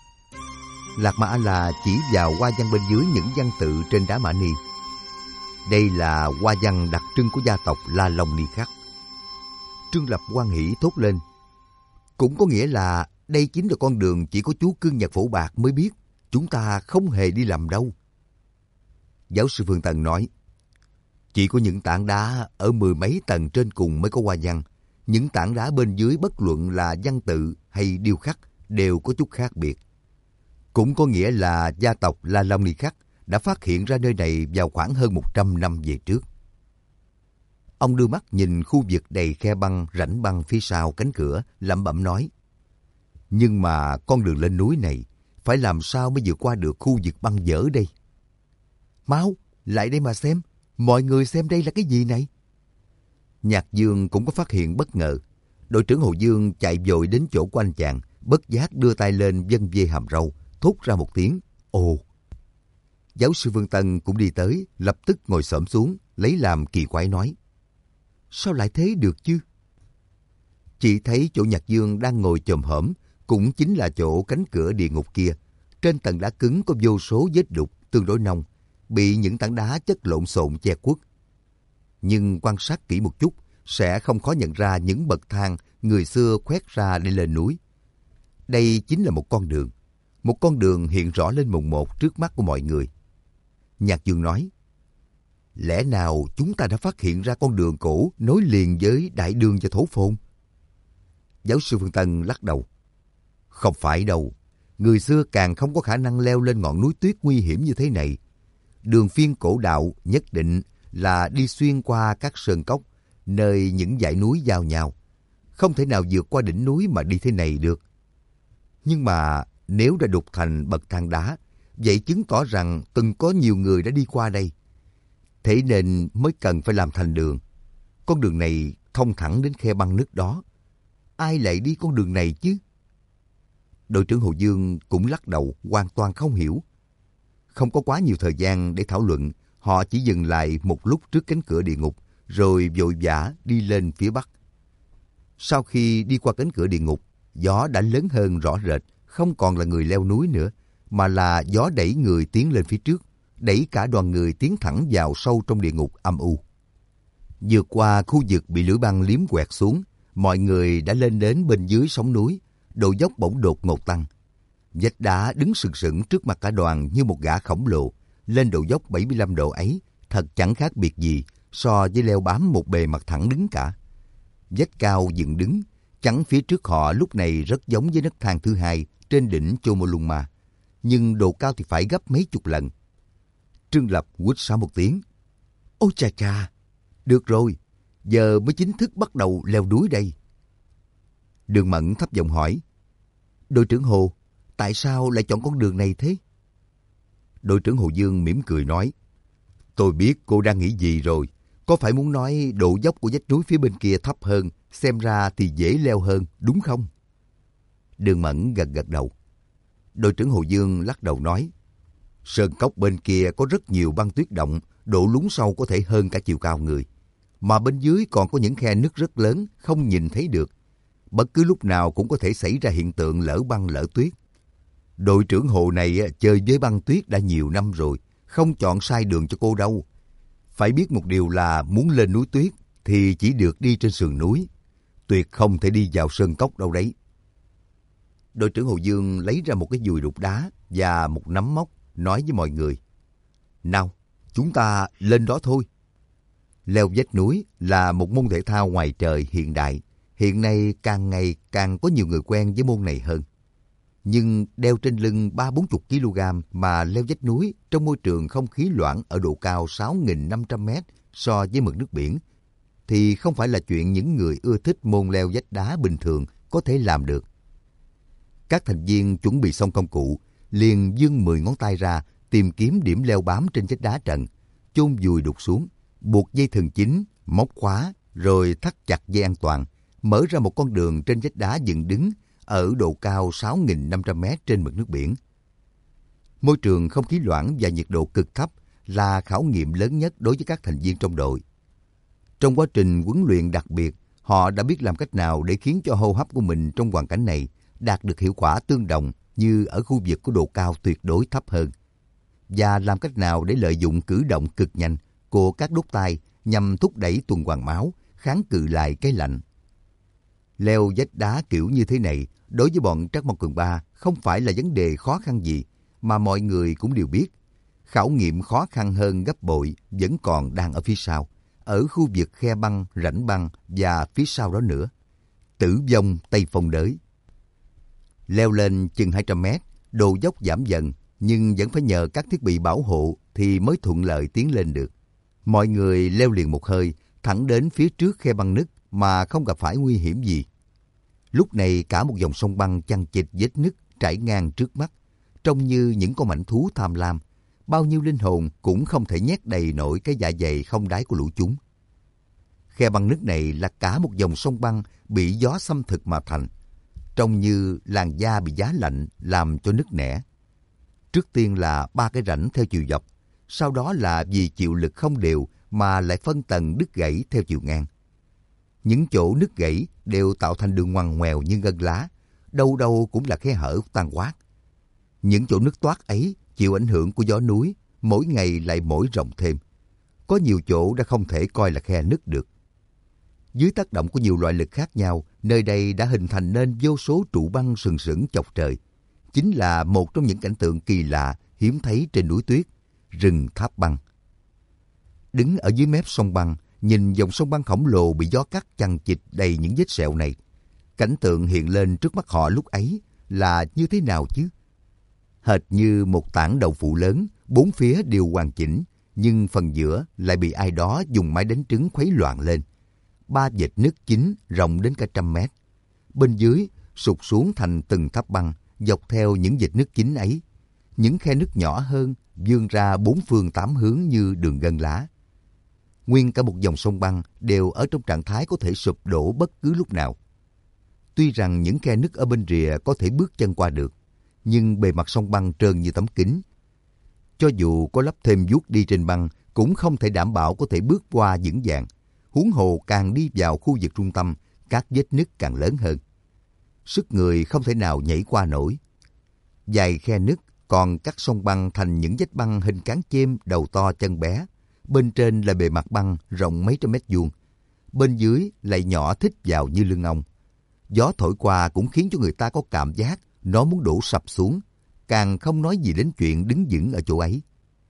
Lạc Ma A-la chỉ vào hoa văn bên dưới những văn tự trên đá mã ni. Đây là hoa văn đặc trưng của gia tộc La Long Ni Khắc. Trương Lập hoan hỉ thốt lên: cũng có nghĩa là đây chính là con đường chỉ có chú Cương Nhật Phổ Bạc mới biết, chúng ta không hề đi lầm đâu. Giáo sư Phương Tần nói: chỉ có những tảng đá ở mười mấy tầng trên cùng mới có hoa văn. Những tảng đá bên dưới bất luận là văn tự hay điêu khắc đều có chút khác biệt. Cũng có nghĩa là gia tộc La Long Ni Khắc đã phát hiện ra nơi này vào khoảng hơn một trăm năm về trước. Ông đưa mắt nhìn khu vực đầy khe băng, rãnh băng phía sau cánh cửa, lẩm bẩm nói: nhưng mà con đường lên núi này phải làm sao mới vượt qua được khu vực băng dở đây? Mau, lại đây mà xem, mọi người xem đây là cái gì này? Nhạc Dương cũng có phát hiện bất ngờ. Đội trưởng Hồ Dương chạy vội đến chỗ của anh chàng, bất giác đưa tay lên vân vê hàm râu, thốt ra một tiếng ồ. Giáo sư Vương Tân cũng đi tới, lập tức ngồi xổm xuống, lấy làm kỳ quái nói: sao lại thế được chứ? Chị thấy chỗ Nhạc Dương đang ngồi chồm hổm cũng chính là chỗ cánh cửa địa ngục kia. Trên tầng đá cứng có vô số vết đục tương đối nông, bị những tảng đá chất lộn xộn che khuất. Nhưng quan sát kỹ một chút sẽ không khó nhận ra những bậc thang người xưa khoét ra để lên núi. Đây chính là một con đường, một con đường hiện rõ lên mồn một trước mắt của mọi người. Nhạc Dương nói: lẽ nào chúng ta đã phát hiện ra con đường cổ nối liền với đại đường và thổ phồn? Giáo sư Phương Tân lắc đầu: không phải đâu, người xưa càng không có khả năng leo lên ngọn núi tuyết nguy hiểm như thế này. Đường phiên cổ đạo nhất định là đi xuyên qua các sơn cốc, nơi những dãy núi giao nhau. Không thể nào vượt qua đỉnh núi mà đi thế này được. Nhưng mà nếu đã đục thành bậc thang đá, vậy chứng tỏ rằng từng có nhiều người đã đi qua đây. Thế nên mới cần phải làm thành đường. con đường này thông thẳng đến khe băng nước đó. Ai lại đi con đường này chứ? Đội trưởng Hồ Dương cũng lắc đầu, hoàn toàn không hiểu. Không có quá nhiều thời gian để thảo luận, họ chỉ dừng lại một lúc trước cánh cửa địa ngục, rồi vội vã đi lên phía bắc. Sau khi đi qua cánh cửa địa ngục, gió đã lớn hơn rõ rệt, không còn là người leo núi nữa, mà là gió đẩy người tiến lên phía trước, đẩy cả đoàn người tiến thẳng vào sâu trong địa ngục âm u. Vượt qua khu vực bị lưỡi băng liếm quẹt xuống, mọi người đã lên đến bên dưới sóng núi, độ dốc bỗng đột ngột tăng. Vách đá đứng sừng sững trước mặt cả đoàn như một gã khổng lồ, lên độ dốc bảy mươi lăm độ ấy, thật chẳng khác biệt gì so với leo bám một bề mặt thẳng đứng cả. Vách cao dựng đứng, chắn phía trước họ lúc này rất giống với nấc thang thứ hai trên đỉnh Chomolungma, nhưng độ cao thì phải gấp mấy chục lần. Trương Lập quýt sáo một tiếng. Ôi chà chà, được rồi, giờ mới chính thức bắt đầu leo núi đây. Đường Mẫn thấp giọng hỏi, đội trưởng Hồ, tại sao lại chọn con đường này thế? Đội trưởng Hồ Dương mỉm cười nói, tôi biết cô đang nghĩ gì rồi. Có phải muốn nói độ dốc của vách núi phía bên kia thấp hơn, xem ra thì dễ leo hơn, đúng không? Đường Mẫn gật gật đầu. Đội trưởng Hồ Dương lắc đầu nói, sơn cốc bên kia có rất nhiều băng tuyết động, độ lún sâu có thể hơn cả chiều cao người. Mà bên dưới còn có những khe nứt rất lớn, không nhìn thấy được. Bất cứ lúc nào cũng có thể xảy ra hiện tượng lỡ băng lỡ tuyết. Đội trưởng Hồ này chơi với băng tuyết đã nhiều năm rồi, không chọn sai đường cho cô đâu. Phải biết một điều là muốn lên núi tuyết thì chỉ được đi trên sườn núi, tuyệt không thể đi vào sơn cốc đâu đấy. Đội trưởng Hồ Dương lấy ra một cái dùi đục đá và một nắm móc, nói với mọi người, nào, chúng ta lên đó thôi. Leo vách núi là một môn thể thao ngoài trời hiện đại, hiện nay càng ngày càng có nhiều người quen với môn này hơn. Nhưng đeo trên lưng ba bốn mươi ki lô gam mà leo vách núi trong môi trường không khí loãng ở độ cao sáu nghìn năm trăm mét so với mực nước biển thì không phải là chuyện những người ưa thích môn leo vách đá bình thường có thể làm được. Các thành viên chuẩn bị xong công cụ, liền giương mười ngón tay ra tìm kiếm điểm leo bám trên vách đá trần, chôn vùi đục xuống, buộc dây thừng chính, móc khóa, rồi thắt chặt dây an toàn, mở ra một con đường trên vách đá dựng đứng ở độ cao sáu nghìn năm trăm mét trên mực nước biển. Môi trường không khí loãng và nhiệt độ cực thấp là khảo nghiệm lớn nhất đối với các thành viên trong đội. Trong quá trình huấn luyện đặc biệt, họ đã biết làm cách nào để khiến cho hô hấp của mình trong hoàn cảnh này đạt được hiệu quả tương đồng như ở khu vực có độ cao tuyệt đối thấp hơn, và làm cách nào để lợi dụng cử động cực nhanh của các đốt tay nhằm thúc đẩy tuần hoàn máu, kháng cự lại cái lạnh. Leo vách đá kiểu như thế này, đối với bọn Trắc Mộc Cường Ba không phải là vấn đề khó khăn gì, mà mọi người cũng đều biết. Khảo nghiệm khó khăn hơn gấp bội vẫn còn đang ở phía sau, ở khu vực khe băng, rãnh băng và phía sau đó nữa. Tử vong Tây Phong Đới. Leo lên chừng hai trăm mét, độ dốc giảm dần, nhưng vẫn phải nhờ các thiết bị bảo hộ thì mới thuận lợi tiến lên được. Mọi người leo liền một hơi, thẳng đến phía trước khe băng nứt mà không gặp phải nguy hiểm gì. Lúc này cả một dòng sông băng chằng chịt vết nứt trải ngang trước mắt, trông như những con mãnh thú tham lam. Bao nhiêu linh hồn cũng không thể nhét đầy nổi cái dạ dày không đáy của lũ chúng. Khe băng nứt này là cả một dòng sông băng bị gió xâm thực mà thành, trông như làn da bị giá lạnh làm cho nứt nẻ. Trước tiên là ba cái rãnh theo chiều dọc, sau đó là vì chịu lực không đều mà lại phân tầng đứt gãy theo chiều ngang. Những chỗ nứt gãy đều tạo thành đường ngoằn ngoèo như ngân lá, đâu đâu cũng là khe hở tan quát. Những chỗ nứt toát ấy chịu ảnh hưởng của gió núi, mỗi ngày lại mỗi rộng thêm. Có nhiều chỗ đã không thể coi là khe nứt được. Dưới tác động của nhiều loại lực khác nhau, nơi đây đã hình thành nên vô số trụ băng sừng sững chọc trời. Chính là một trong những cảnh tượng kỳ lạ hiếm thấy trên núi tuyết, rừng tháp băng. Đứng ở dưới mép sông băng, nhìn dòng sông băng khổng lồ bị gió cắt chằng chịt đầy những vết sẹo này, cảnh tượng hiện lên trước mắt họ lúc ấy là như thế nào chứ? Hệt như một tảng đậu phụ lớn, bốn phía đều hoàn chỉnh, nhưng phần giữa lại bị ai đó dùng máy đánh trứng khuấy loạn lên. Ba vệt nứt chính rộng đến cả trăm mét. Bên dưới sụt xuống thành từng tháp băng, dọc theo những vệt nứt chính ấy. Những khe nứt nhỏ hơn vươn ra bốn phương tám hướng như đường gân lá. nguyên cả một dòng sông băng đều ở trong trạng thái có thể sụp đổ bất cứ lúc nào. Tuy rằng những khe nứt ở bên rìa có thể bước chân qua được, nhưng bề mặt sông băng trơn như tấm kính. Cho dù có lắp thêm vuốt đi trên băng, cũng không thể đảm bảo có thể bước qua vững vàng. Huống hồ càng đi vào khu vực trung tâm, các vết nứt càng lớn hơn. Sức người không thể nào nhảy qua nổi. Dài khe nứt còn cắt sông băng thành những vách băng hình cán chêm đầu to chân bé. Bên trên là bề mặt băng rộng mấy trăm mét vuông, bên dưới lại nhỏ thít vào như lưng ong. Gió thổi qua cũng khiến cho người ta có cảm giác nó muốn đổ sập xuống, càng không nói gì đến chuyện đứng vững ở chỗ ấy.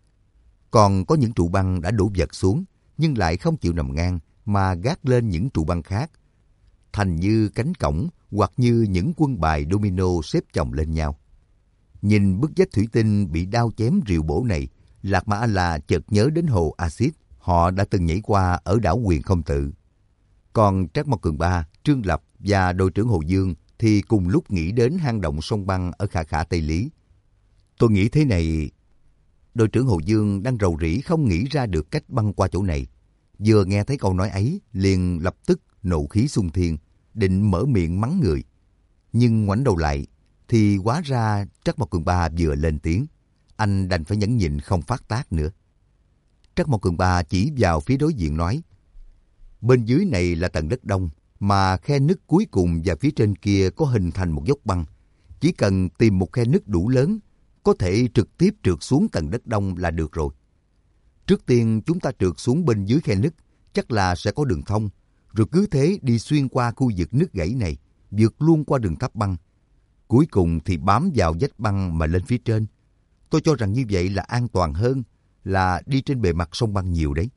Còn có những trụ băng đã đổ vật xuống, nhưng lại không chịu nằm ngang mà gác lên những trụ băng khác, thành như cánh cổng hoặc như những quân bài domino xếp chồng lên nhau. Nhìn bức vách thủy tinh bị đao chém rìu bổ này, Lạc Mã A-La chợt nhớ đến hồ Axit họ đã từng nhảy qua ở đảo Quyền Không Tự. Còn Trác Mao Cường Ba, Trương Lập và đội trưởng Hồ Dương thì cùng lúc nghĩ đến hang động sông băng ở Khả Khả Tây Lý. Tôi nghĩ thế này... Đội trưởng Hồ Dương đang rầu rĩ không nghĩ ra được cách băng qua chỗ này. Vừa nghe thấy câu nói ấy, liền lập tức nộ khí xung thiên, định mở miệng mắng người. Nhưng ngoảnh đầu lại, thì hóa ra Trác Mao Cường Ba vừa lên tiếng. Anh đành phải nhẫn nhịn không phát tác nữa. Trác Mao Cường Ba chỉ vào phía đối diện nói, bên dưới này là tầng đất đông, mà khe nứt cuối cùng và phía trên kia có hình thành một dốc băng. Chỉ cần tìm một khe nứt đủ lớn, có thể trực tiếp trượt xuống tầng đất đông là được rồi. Trước tiên chúng ta trượt xuống bên dưới khe nứt, chắc là sẽ có đường thông, rồi cứ thế đi xuyên qua khu vực nứt gãy này, vượt luôn qua đường tháp băng. Cuối cùng thì bám vào vách băng mà lên phía trên. Tôi cho rằng như vậy là an toàn hơn là đi trên bề mặt sông băng nhiều đấy.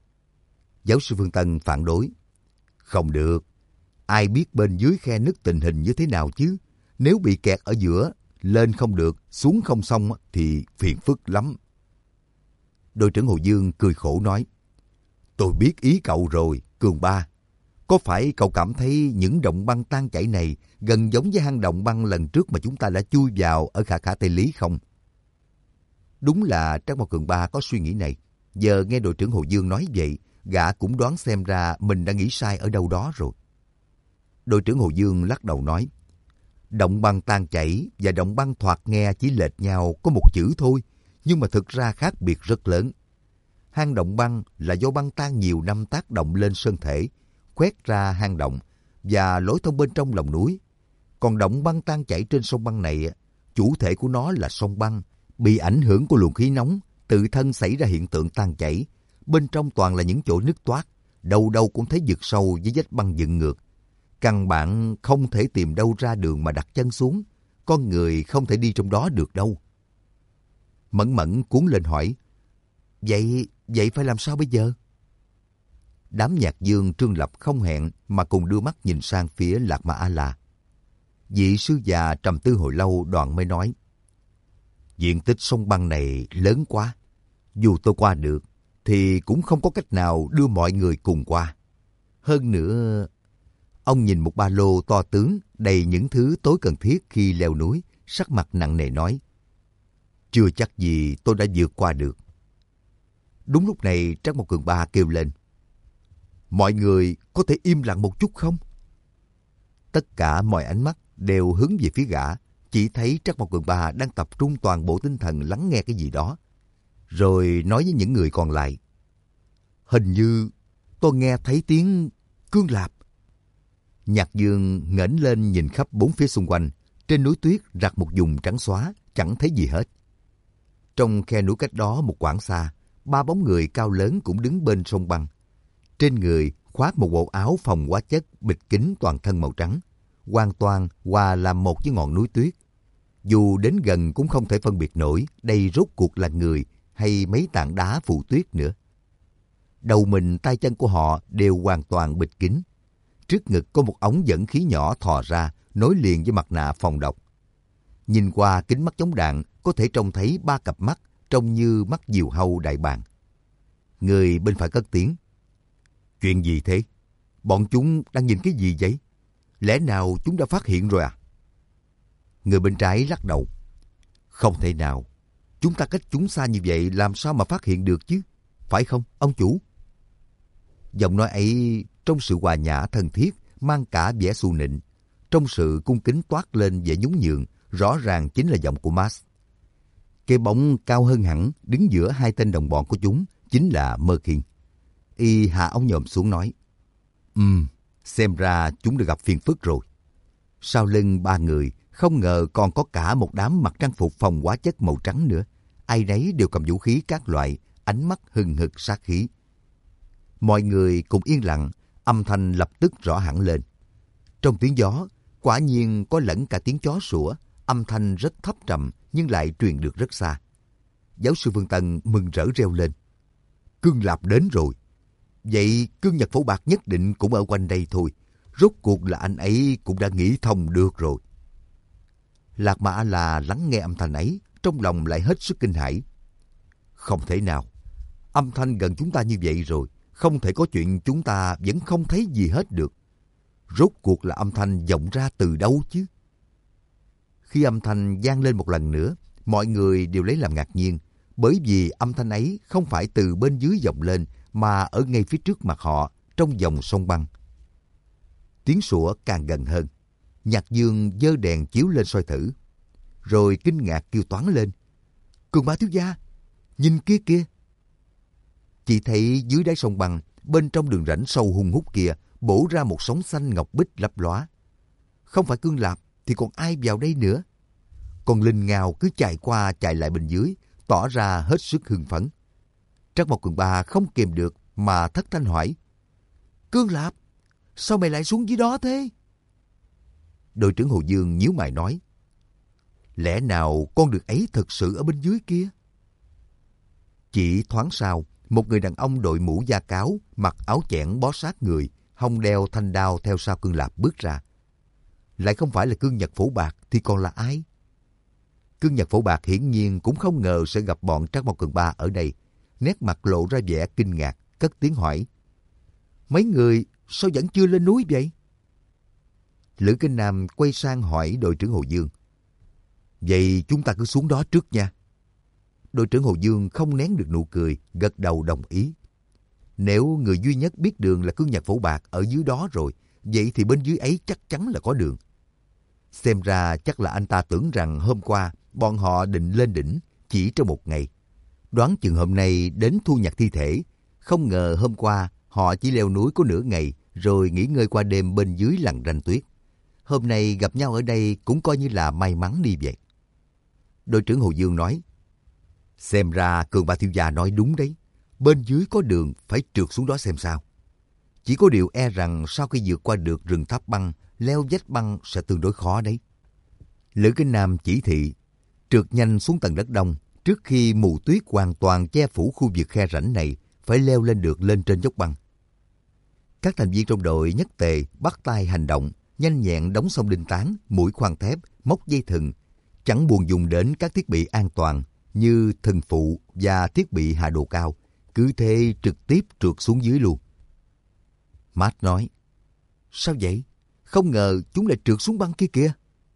Giáo sư Phương Tân phản đối. Không được. Ai biết bên dưới khe nứt tình hình như thế nào chứ? Nếu bị kẹt ở giữa, lên không được, xuống không xong thì phiền phức lắm. Đội trưởng Hồ Dương cười khổ nói. Tôi biết ý cậu rồi, Cường Ba. Có phải cậu cảm thấy những động băng tan chảy này gần giống với hang động băng lần trước mà chúng ta đã chui vào ở Khả Khả Tây Lý không? Đúng là Trác Mao Cường Ba có suy nghĩ này. Giờ nghe đội trưởng Hồ Dương nói vậy, gã cũng đoán xem ra mình đã nghĩ sai ở đâu đó rồi. Đội trưởng Hồ Dương lắc đầu nói, động băng tan chảy và động băng thoạt nghe chỉ lệch nhau có một chữ thôi, nhưng mà thực ra khác biệt rất lớn. Hang động băng là do băng tan nhiều năm tác động lên sơn thể, khoét ra hang động và lối thông bên trong lòng núi. Còn động băng tan chảy trên sông băng này, chủ thể của nó là sông băng, bị ảnh hưởng của luồng khí nóng, tự thân xảy ra hiện tượng tan chảy. Bên trong toàn là những chỗ nứt toát, đâu đâu cũng thấy vực sâu với vách băng dựng ngược. Căn bản không thể tìm đâu ra đường mà đặt chân xuống, con người không thể đi trong đó được đâu. Mẫn Mẫn cuốn lên hỏi, Vậy, vậy phải làm sao bây giờ? Đám Nhạc Dương, Trương Lập không hẹn mà cùng đưa mắt nhìn sang phía Lạc Mã A-La. Vị sư già trầm tư hồi lâu đoạn mới nói, diện tích sông băng này lớn quá, dù tôi qua được thì cũng không có cách nào đưa mọi người cùng qua. Hơn nữa, ông nhìn một ba lô to tướng đầy những thứ tối cần thiết khi leo núi, sắc mặt nặng nề nói, chưa chắc gì tôi đã vượt qua được. Đúng lúc này Trác Mao Cường Ba kêu lên, mọi người có thể im lặng một chút không? Tất cả mọi ánh mắt đều hướng về phía gã, chỉ thấy Trác Mao Cường Ba đang tập trung toàn bộ tinh thần lắng nghe cái gì đó, rồi nói với những người còn lại, hình như tôi nghe thấy tiếng Cương Lạp. Nhạc Dương ngẩng lên nhìn khắp bốn phía xung quanh, trên núi tuyết rạc một vùng trắng xóa, chẳng thấy gì hết. Trong khe núi cách đó một quãng xa, ba bóng người cao lớn cũng đứng bên sông băng. Trên người khoác một bộ áo phòng hóa chất bịt kín toàn thân màu trắng, hoàn toàn hòa làm một với ngọn núi tuyết. Dù đến gần cũng không thể phân biệt nổi đây rốt cuộc là người hay mấy tảng đá phủ tuyết nữa. Đầu mình, tay chân của họ đều hoàn toàn bịt kín. Trước ngực có một ống dẫn khí nhỏ thò ra, nối liền với mặt nạ phòng độc. Nhìn qua kính mắt chống đạn, có thể trông thấy ba cặp mắt trông như mắt diều hâu đại bàng. Người bên phải cất tiếng, chuyện gì thế? Bọn chúng đang nhìn cái gì vậy? Lẽ nào chúng đã phát hiện rồi à? Người bên trái lắc đầu, không thể nào. Chúng ta cách chúng xa như vậy làm sao mà phát hiện được chứ? Phải không, ông chủ? Giọng nói ấy trong sự hòa nhã thân thiết, mang cả vẻ xu nịnh. Trong sự cung kính toát lên vẻ nhún nhường, rõ ràng chính là giọng của Max. Cái bóng cao hơn hẳn, đứng giữa hai tên đồng bọn của chúng, chính là Merkin. Y hạ ống nhòm xuống nói, Ừm, xem ra chúng đã gặp phiền phức rồi. Sau lưng ba người, không ngờ còn có cả một đám mặc trang phục phòng hóa chất màu trắng nữa. Ai nấy đều cầm vũ khí các loại, ánh mắt hừng hực sát khí. Mọi người cùng yên lặng, âm thanh lập tức rõ hẳn lên. Trong tiếng gió, quả nhiên có lẫn cả tiếng chó sủa, âm thanh rất thấp trầm nhưng lại truyền được rất xa. Giáo sư Phương Tân mừng rỡ reo lên. Cương Lạp đến rồi. Vậy Cương Nhật Phổ Bạc nhất định cũng ở quanh đây thôi. Rốt cuộc là anh ấy cũng đã nghĩ thông được rồi. Lạc Mà A-la lắng nghe âm thanh ấy, trong lòng lại hết sức kinh hãi. Không thể nào. Âm thanh gần chúng ta như vậy rồi, không thể có chuyện chúng ta vẫn không thấy gì hết được. Rốt cuộc là âm thanh vọng ra từ đâu chứ? Khi âm thanh vang lên một lần nữa, mọi người đều lấy làm ngạc nhiên, bởi vì âm thanh ấy không phải từ bên dưới vọng lên, mà ở ngay phía trước mặt họ, trong dòng sông băng. Tiếng sủa càng gần hơn. Nhạc Dương giơ đèn chiếu lên soi thử, rồi kinh ngạc kêu toáng lên. Cường Ba thiếu gia, nhìn kia kia. Chỉ thấy dưới đáy sông băng, bên trong đường rãnh sâu hun hút kia, bổ ra một sóng xanh ngọc bích lấp lóa. Không phải Cương Lạp thì còn ai vào đây nữa? Còn Linh Ngao cứ chạy qua chạy lại bên dưới, tỏ ra hết sức hưng phấn. Trắc Mộc Cường Ba không kìm được mà thất thanh hỏi. Cương Lạp, sao mày lại xuống dưới đó thế? Đội trưởng Hồ Dương nhíu mày nói. Lẽ nào con đường ấy thực sự ở bên dưới kia? Chỉ thoáng sau, một người đàn ông đội mũ da cáo, mặc áo chẽn bó sát người, hông đeo thanh đao theo sau Cương Lạp bước ra. Lại không phải là Cương Nhật Phổ Bạc thì còn là ai? Cương Nhật Phổ Bạc hiển nhiên cũng không ngờ sẽ gặp bọn Trắc Mộc Cường Ba ở đây. Nét mặt lộ ra vẻ kinh ngạc, cất tiếng hỏi. Mấy người sao vẫn chưa lên núi vậy? Lữ Kinh Nam quay sang hỏi đội trưởng Hồ Dương. Vậy chúng ta cứ xuống đó trước nha. Đội trưởng Hồ Dương không nén được nụ cười, gật đầu đồng ý. Nếu người duy nhất biết đường là Cương Nhật Phổ Bạc ở dưới đó rồi, vậy thì bên dưới ấy chắc chắn là có đường. Xem ra chắc là anh ta tưởng rằng hôm qua bọn họ định lên đỉnh chỉ trong một ngày. Đoán chừng hôm nay đến thu nhặt thi thể. Không ngờ hôm qua họ chỉ leo núi có nửa ngày rồi nghỉ ngơi qua đêm bên dưới lằn ranh tuyết. Hôm nay gặp nhau ở đây cũng coi như là may mắn đi vậy. Đội trưởng Hồ Dương nói. Xem ra Cường Ba thiếu gia nói đúng đấy. Bên dưới có đường, phải trượt xuống đó xem sao. Chỉ có điều e rằng sau khi vượt qua được rừng tháp băng, leo vách băng sẽ tương đối khó đấy. Lữ Kinh Nam chỉ thị, trượt nhanh xuống tầng đất đông. Trước khi mù tuyết hoàn toàn che phủ khu vực khe rãnh này, phải leo lên được lên trên dốc băng. Các thành viên trong đội nhất tề bắt tay hành động, nhanh nhẹn đóng xong đinh tán, mũi khoan thép, móc dây thừng, chẳng buồn dùng đến các thiết bị an toàn như thừng phụ và thiết bị hạ độ cao, cứ thế trực tiếp trượt xuống dưới luôn. Matt nói, sao vậy? Không ngờ chúng lại trượt xuống băng kia kìa.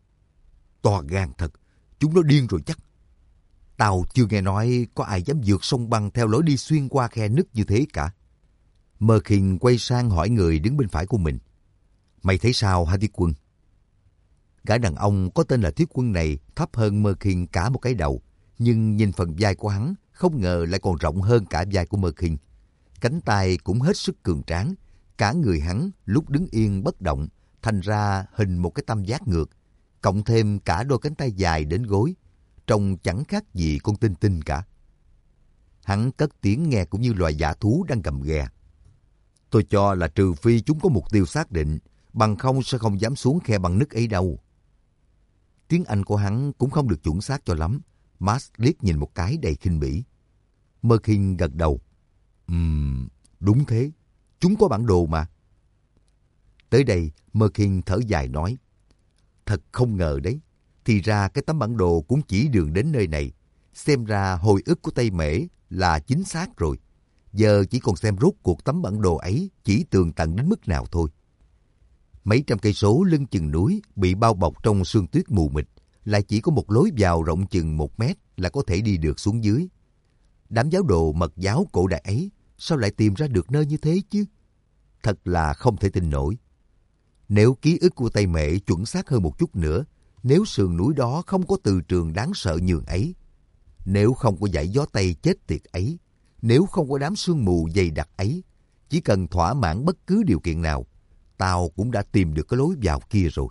To gan thật, chúng nó điên rồi chắc. Tao chưa nghe nói có ai dám vượt sông băng theo lối đi xuyên qua khe nứt như thế cả. Merkin quay sang hỏi người đứng bên phải của mình. Mày thấy sao hả Thiết Quân? Gã đàn ông có tên là Thiết Quân này thấp hơn Merkin cả một cái đầu, nhưng nhìn phần vai của hắn không ngờ lại còn rộng hơn cả vai của Merkin. Cánh tay cũng hết sức cường tráng, cả người hắn lúc đứng yên bất động, thành ra hình một cái tam giác ngược, cộng thêm cả đôi cánh tay dài đến gối, trông chẳng khác gì con tinh tinh cả. Hắn cất tiếng nghe cũng như loài dã thú đang gầm ghè. Tôi cho là trừ phi chúng có mục tiêu xác định, bằng không sẽ không dám xuống khe băng nứt ấy đâu. Tiếng Anh của hắn cũng không được chuẩn xác cho lắm. Max liếc nhìn một cái đầy khinh bỉ. Merkin gật đầu. Ừm, đúng thế. Chúng có bản đồ mà. Tới đây, Merkin thở dài nói. Thật không ngờ đấy. Thì ra cái tấm bản đồ cũng chỉ đường đến nơi này. Xem ra hồi ức của Tây Mễ là chính xác rồi. Giờ chỉ còn xem rốt cuộc tấm bản đồ ấy chỉ tường tận đến mức nào thôi. Mấy trăm cây số lưng chừng núi bị bao bọc trong sương tuyết mù mịt, lại chỉ có một lối vào rộng chừng một mét là có thể đi được xuống dưới. Đám giáo đồ mật giáo cổ đại ấy sao lại tìm ra được nơi như thế chứ? thật là không thể tin nổi. Nếu ký ức của Tây Mễ chuẩn xác hơn một chút nữa, nếu sườn núi đó không có từ trường đáng sợ nhường ấy, nếu không có dải gió Tây chết tiệt ấy, nếu không có đám sương mù dày đặc ấy, chỉ cần thỏa mãn bất cứ điều kiện nào, tao cũng đã tìm được cái lối vào kia rồi.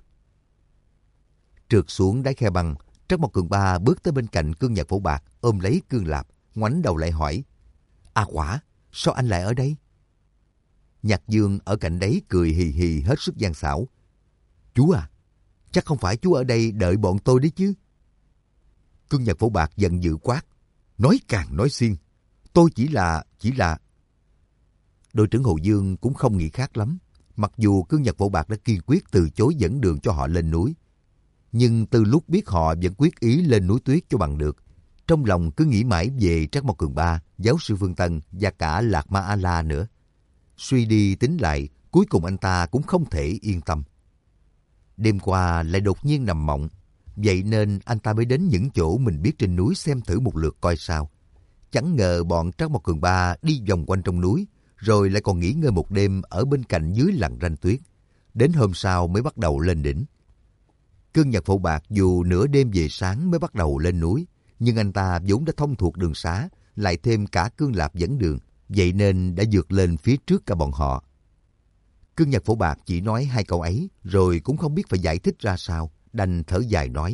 Trượt xuống đáy khe băng, Trắc Mộc Cường Ba bước tới bên cạnh Cương Nhật Phổ Bạc, ôm lấy Cương Lạp, ngoảnh đầu lại hỏi: A Quả, sao anh lại ở đây? Nhạc Dương ở cạnh đấy cười hì hì hết sức gian xảo: Chú à, chắc không phải chú ở đây đợi bọn tôi đấy chứ? Cương Nhật Phổ Bạc giận dữ quát: Nói càng nói xiên, tôi chỉ là, chỉ là... Đội trưởng Hồ Dương cũng không nghĩ khác lắm, mặc dù Cương Nhật Phổ Bạc đã kiên quyết từ chối dẫn đường cho họ lên núi. Nhưng từ lúc biết họ vẫn quyết ý lên núi tuyết cho bằng được, trong lòng cứ nghĩ mãi về Trắc Mộc Cường Ba, giáo sư Phương Tân và cả Lạc Ma A-la nữa. Suy đi tính lại, cuối cùng anh ta cũng không thể yên tâm. Đêm qua lại đột nhiên nằm mộng, vậy nên anh ta mới đến những chỗ mình biết trên núi xem thử một lượt coi sao. Chẳng ngờ bọn Trắc Mộc Cường Ba đi vòng quanh trong núi, rồi lại còn nghỉ ngơi một đêm ở bên cạnh dưới lằn ranh tuyết. Đến hôm sau mới bắt đầu lên đỉnh. Cương Nhật Phổ Bạc dù nửa đêm về sáng mới bắt đầu lên núi, nhưng anh ta vốn đã thông thuộc đường xá, lại thêm cả Cương Lạp dẫn đường, vậy nên đã vượt lên phía trước cả bọn họ. Cương Nhật Phổ Bạc chỉ nói hai câu ấy, rồi cũng không biết phải giải thích ra sao, đành thở dài nói: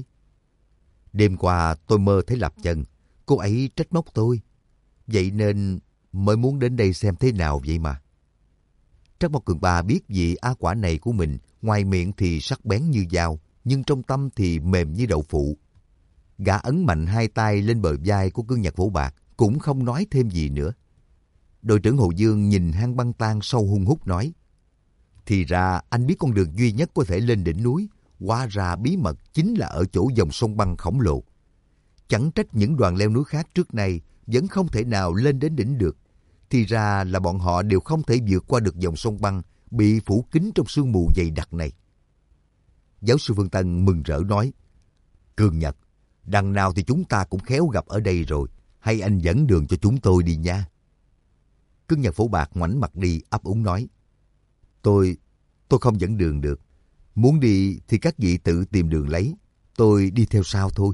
Đêm qua tôi mơ thấy Lạp Chân, cô ấy trách móc tôi, vậy nên mới muốn đến đây xem thế nào vậy mà. Trắc Mộc Cường Ba biết vị A Quả này của mình, ngoài miệng thì sắc bén như dao, nhưng trong tâm thì mềm như đậu phụ. Gã ấn mạnh hai tay lên bờ vai của Cương Nhật Phổ Bạc, cũng không nói thêm gì nữa. Đội trưởng Hồ Dương nhìn hang băng tan sâu hun hút nói: Thì ra anh biết con đường duy nhất có thể lên đỉnh núi, hóa ra bí mật chính là ở chỗ dòng sông băng khổng lồ. Chẳng trách những đoàn leo núi khác trước nay vẫn không thể nào lên đến đỉnh được. Thì ra là bọn họ đều không thể vượt qua được dòng sông băng bị phủ kín trong sương mù dày đặc này. Giáo sư Phương Tân mừng rỡ nói: Cương Nhật, đằng nào thì chúng ta cũng khéo gặp ở đây rồi, hay anh dẫn đường cho chúng tôi đi nha. Cương Nhật Phổ Bạc ngoảnh mặt đi, ấp úng nói: Tôi, tôi không dẫn đường được. Muốn đi thì các vị tự tìm đường lấy, tôi đi theo sau thôi.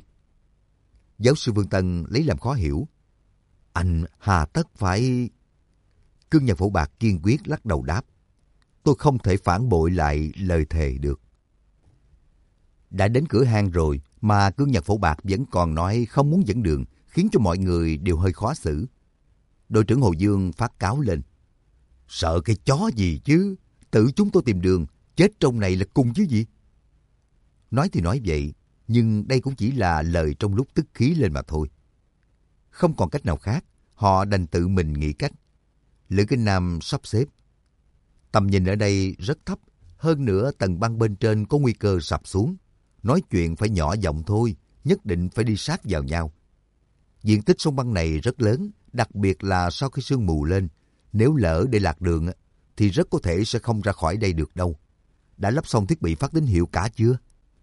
Giáo sư Phương Tân lấy làm khó hiểu: Anh hà tất phải... Cương Nhật Phổ Bạc kiên quyết lắc đầu đáp: Tôi không thể phản bội lại lời thề được. Đã đến cửa hang rồi mà Cương Nhật Phổ Bạc vẫn còn nói không muốn dẫn đường, khiến cho mọi người đều hơi khó xử. Đội trưởng Hồ Dương phát cáo lên: Sợ cái chó gì chứ, tự chúng tôi tìm đường, chết trong này là cùng chứ gì. Nói thì nói vậy, nhưng đây cũng chỉ là lời trong lúc tức khí lên mà thôi. Không còn cách nào khác, họ đành tự mình nghĩ cách. Lữ Kinh Nam sắp xếp. Tầm nhìn ở đây rất thấp, hơn nữa tầng băng bên trên có nguy cơ sập xuống. Nói chuyện phải nhỏ giọng thôi, nhất định phải đi sát vào nhau. Diện tích sông băng này rất lớn, đặc biệt là sau khi sương mù lên. Nếu lỡ để lạc đường thì rất có thể sẽ không ra khỏi đây được đâu. Đã lắp xong thiết bị phát tín hiệu cả chưa?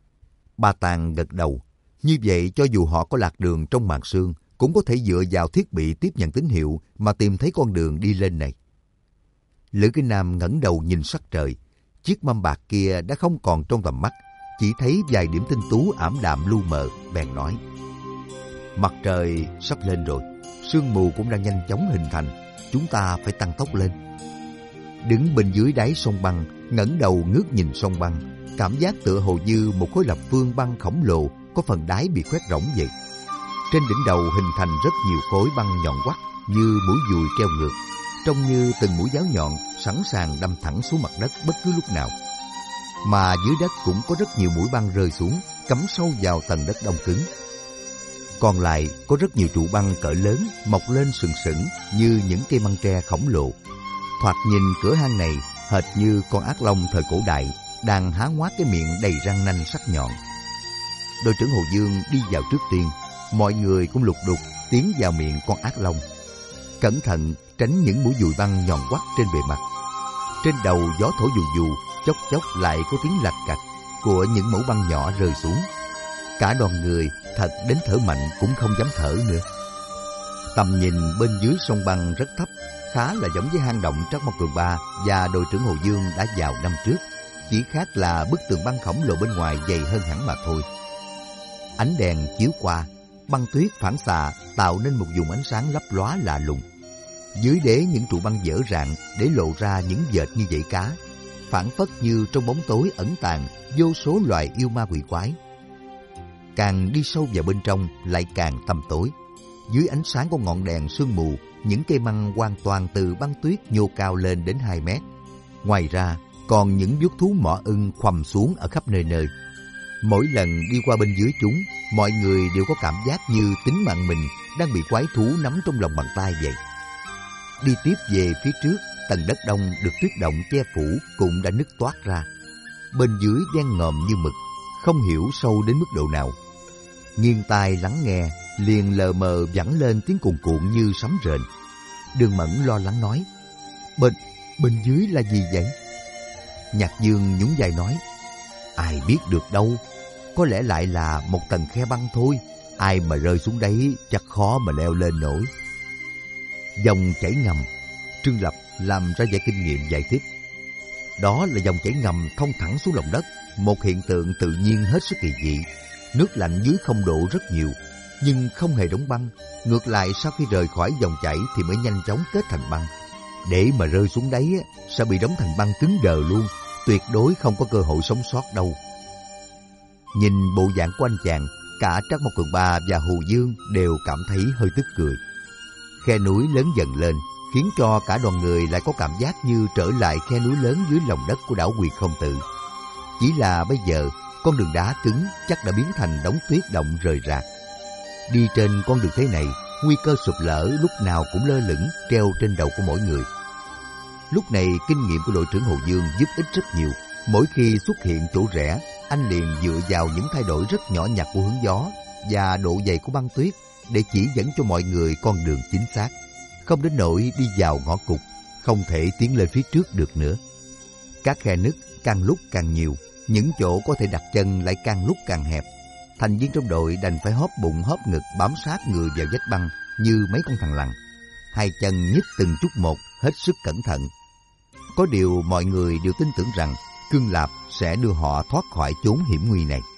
Ba Tàng gật đầu. Như vậy cho dù họ có lạc đường trong màn sương, cũng có thể dựa vào thiết bị tiếp nhận tín hiệu mà tìm thấy con đường đi lên này. Lữ Kinh Nam ngẩng đầu nhìn sắc trời. Chiếc mâm bạc kia đã không còn trong tầm mắt, chỉ thấy vài điểm tinh tú ảm đạm lu mờ, bèn nói: Mặt trời sắp lên rồi, sương mù cũng đang nhanh chóng hình thành, chúng ta phải tăng tốc lên. Đứng bên dưới đáy sông băng, ngẩng đầu ngước nhìn sông băng, cảm giác tựa hồ như một khối lập phương băng khổng lồ có phần đáy bị khoét rỗng vậy. Trên đỉnh đầu hình thành rất nhiều khối băng nhọn quắt như mũi dùi treo ngược, trông như từng mũi giáo nhọn sẵn sàng đâm thẳng xuống mặt đất bất cứ lúc nào. Mà dưới đất cũng có rất nhiều mũi băng rơi xuống, cắm sâu vào tầng đất đông cứng. Còn lại có rất nhiều trụ băng cỡ lớn mọc lên sừng sững như những cây măng tre khổng lồ. Thoạt nhìn cửa hang này hệt như con ác long thời cổ đại đang há ngoác cái miệng đầy răng nanh sắc nhọn. Đội trưởng Hồ Dương đi vào trước tiên, mọi người cũng lục đục tiến vào miệng con ác long. Cẩn thận tránh những mũi dùi băng nhọn quắt trên bề mặt. Trên đầu gió thổi dù dù, chốc chốc lại có tiếng lạch cạch của những mẩu băng nhỏ rơi xuống. Cả đoàn người thật đến thở mạnh cũng không dám thở nữa. Tầm nhìn bên dưới sông băng rất thấp, khá là giống với hang động Trắc Mộc Cường Ba và đội trưởng Hồ Dương đã vào năm trước, chỉ khác là bức tường băng khổng lồ bên ngoài dày hơn hẳn mà thôi. Ánh đèn chiếu qua, băng tuyết phản xạ tạo nên một vùng ánh sáng lấp lóa lạ lùng. Dưới đế những trụ băng dở rạng để lộ ra những vệt như dãy cá, phảng phất như trong bóng tối ẩn tàng vô số loài yêu ma quỷ quái. Càng đi sâu vào bên trong lại càng tăm tối. Dưới ánh sáng của ngọn đèn sương mù, những cây măng hoàn toàn từ băng tuyết nhô cao lên đến hai mét. Ngoài ra, còn những vuốt thú mỏ ưng khoằm xuống ở khắp nơi nơi. Mỗi lần đi qua bên dưới chúng, mọi người đều có cảm giác như tính mạng mình đang bị quái thú nắm trong lòng bàn tay vậy. Đi tiếp về phía trước, tầng đất đông được tuyết động che phủ cũng đã nứt toát ra. Bên dưới đen ngòm như mực, không hiểu sâu đến mức độ nào. Nghiêng tai lắng nghe, liền lờ mờ vẳng lên tiếng cuồn cuộn như sấm rền. Đường Mẫn lo lắng nói, Bên, bên dưới là gì vậy? Nhạc Dương nhún vai nói, ai biết được đâu, có lẽ lại là một tầng khe băng thôi, ai mà rơi xuống đấy chắc khó mà leo lên nổi. Dòng chảy ngầm, Trương Lập làm ra vẻ kinh nghiệm giải thích. Đó là dòng chảy ngầm thông thẳng xuống lòng đất, một hiện tượng tự nhiên hết sức kỳ dị. Nước lạnh dưới không độ rất nhiều, nhưng không hề đóng băng. Ngược lại sau khi rời khỏi dòng chảy thì mới nhanh chóng kết thành băng. Để mà rơi xuống đấy sẽ bị đóng thành băng cứng đờ luôn, tuyệt đối không có cơ hội sống sót đâu. Nhìn bộ dạng của anh chàng, cả Trắc Mộc Cường Ba và Hồ Dương đều cảm thấy hơi tức cười. Khe núi lớn dần lên, khiến cho cả đoàn người lại có cảm giác như trở lại khe núi lớn dưới lòng đất của đảo Huyền Không Tự. Chỉ là bây giờ, con đường đá cứng chắc đã biến thành đống tuyết động rời rạc. Đi trên con đường thế này, nguy cơ sụp lở lúc nào cũng lơ lửng treo trên đầu của mỗi người. Lúc này kinh nghiệm của đội trưởng Hồ Dương giúp ích rất nhiều. Mỗi khi xuất hiện chỗ rẽ, anh liền dựa vào những thay đổi rất nhỏ nhặt của hướng gió và độ dày của băng tuyết để chỉ dẫn cho mọi người con đường chính xác, không đến nỗi đi vào ngõ cụt, không thể tiến lên phía trước được nữa. Các khe nứt càng lúc càng nhiều, những chỗ có thể đặt chân lại càng lúc càng hẹp. Thành viên trong đội đành phải hóp bụng hóp ngực bám sát người vào vách băng như mấy con thằn lằn, hai chân nhích từng chút một, hết sức cẩn thận. Có điều mọi người đều tin tưởng rằng Cương Lạp sẽ đưa họ thoát khỏi chốn hiểm nguy này.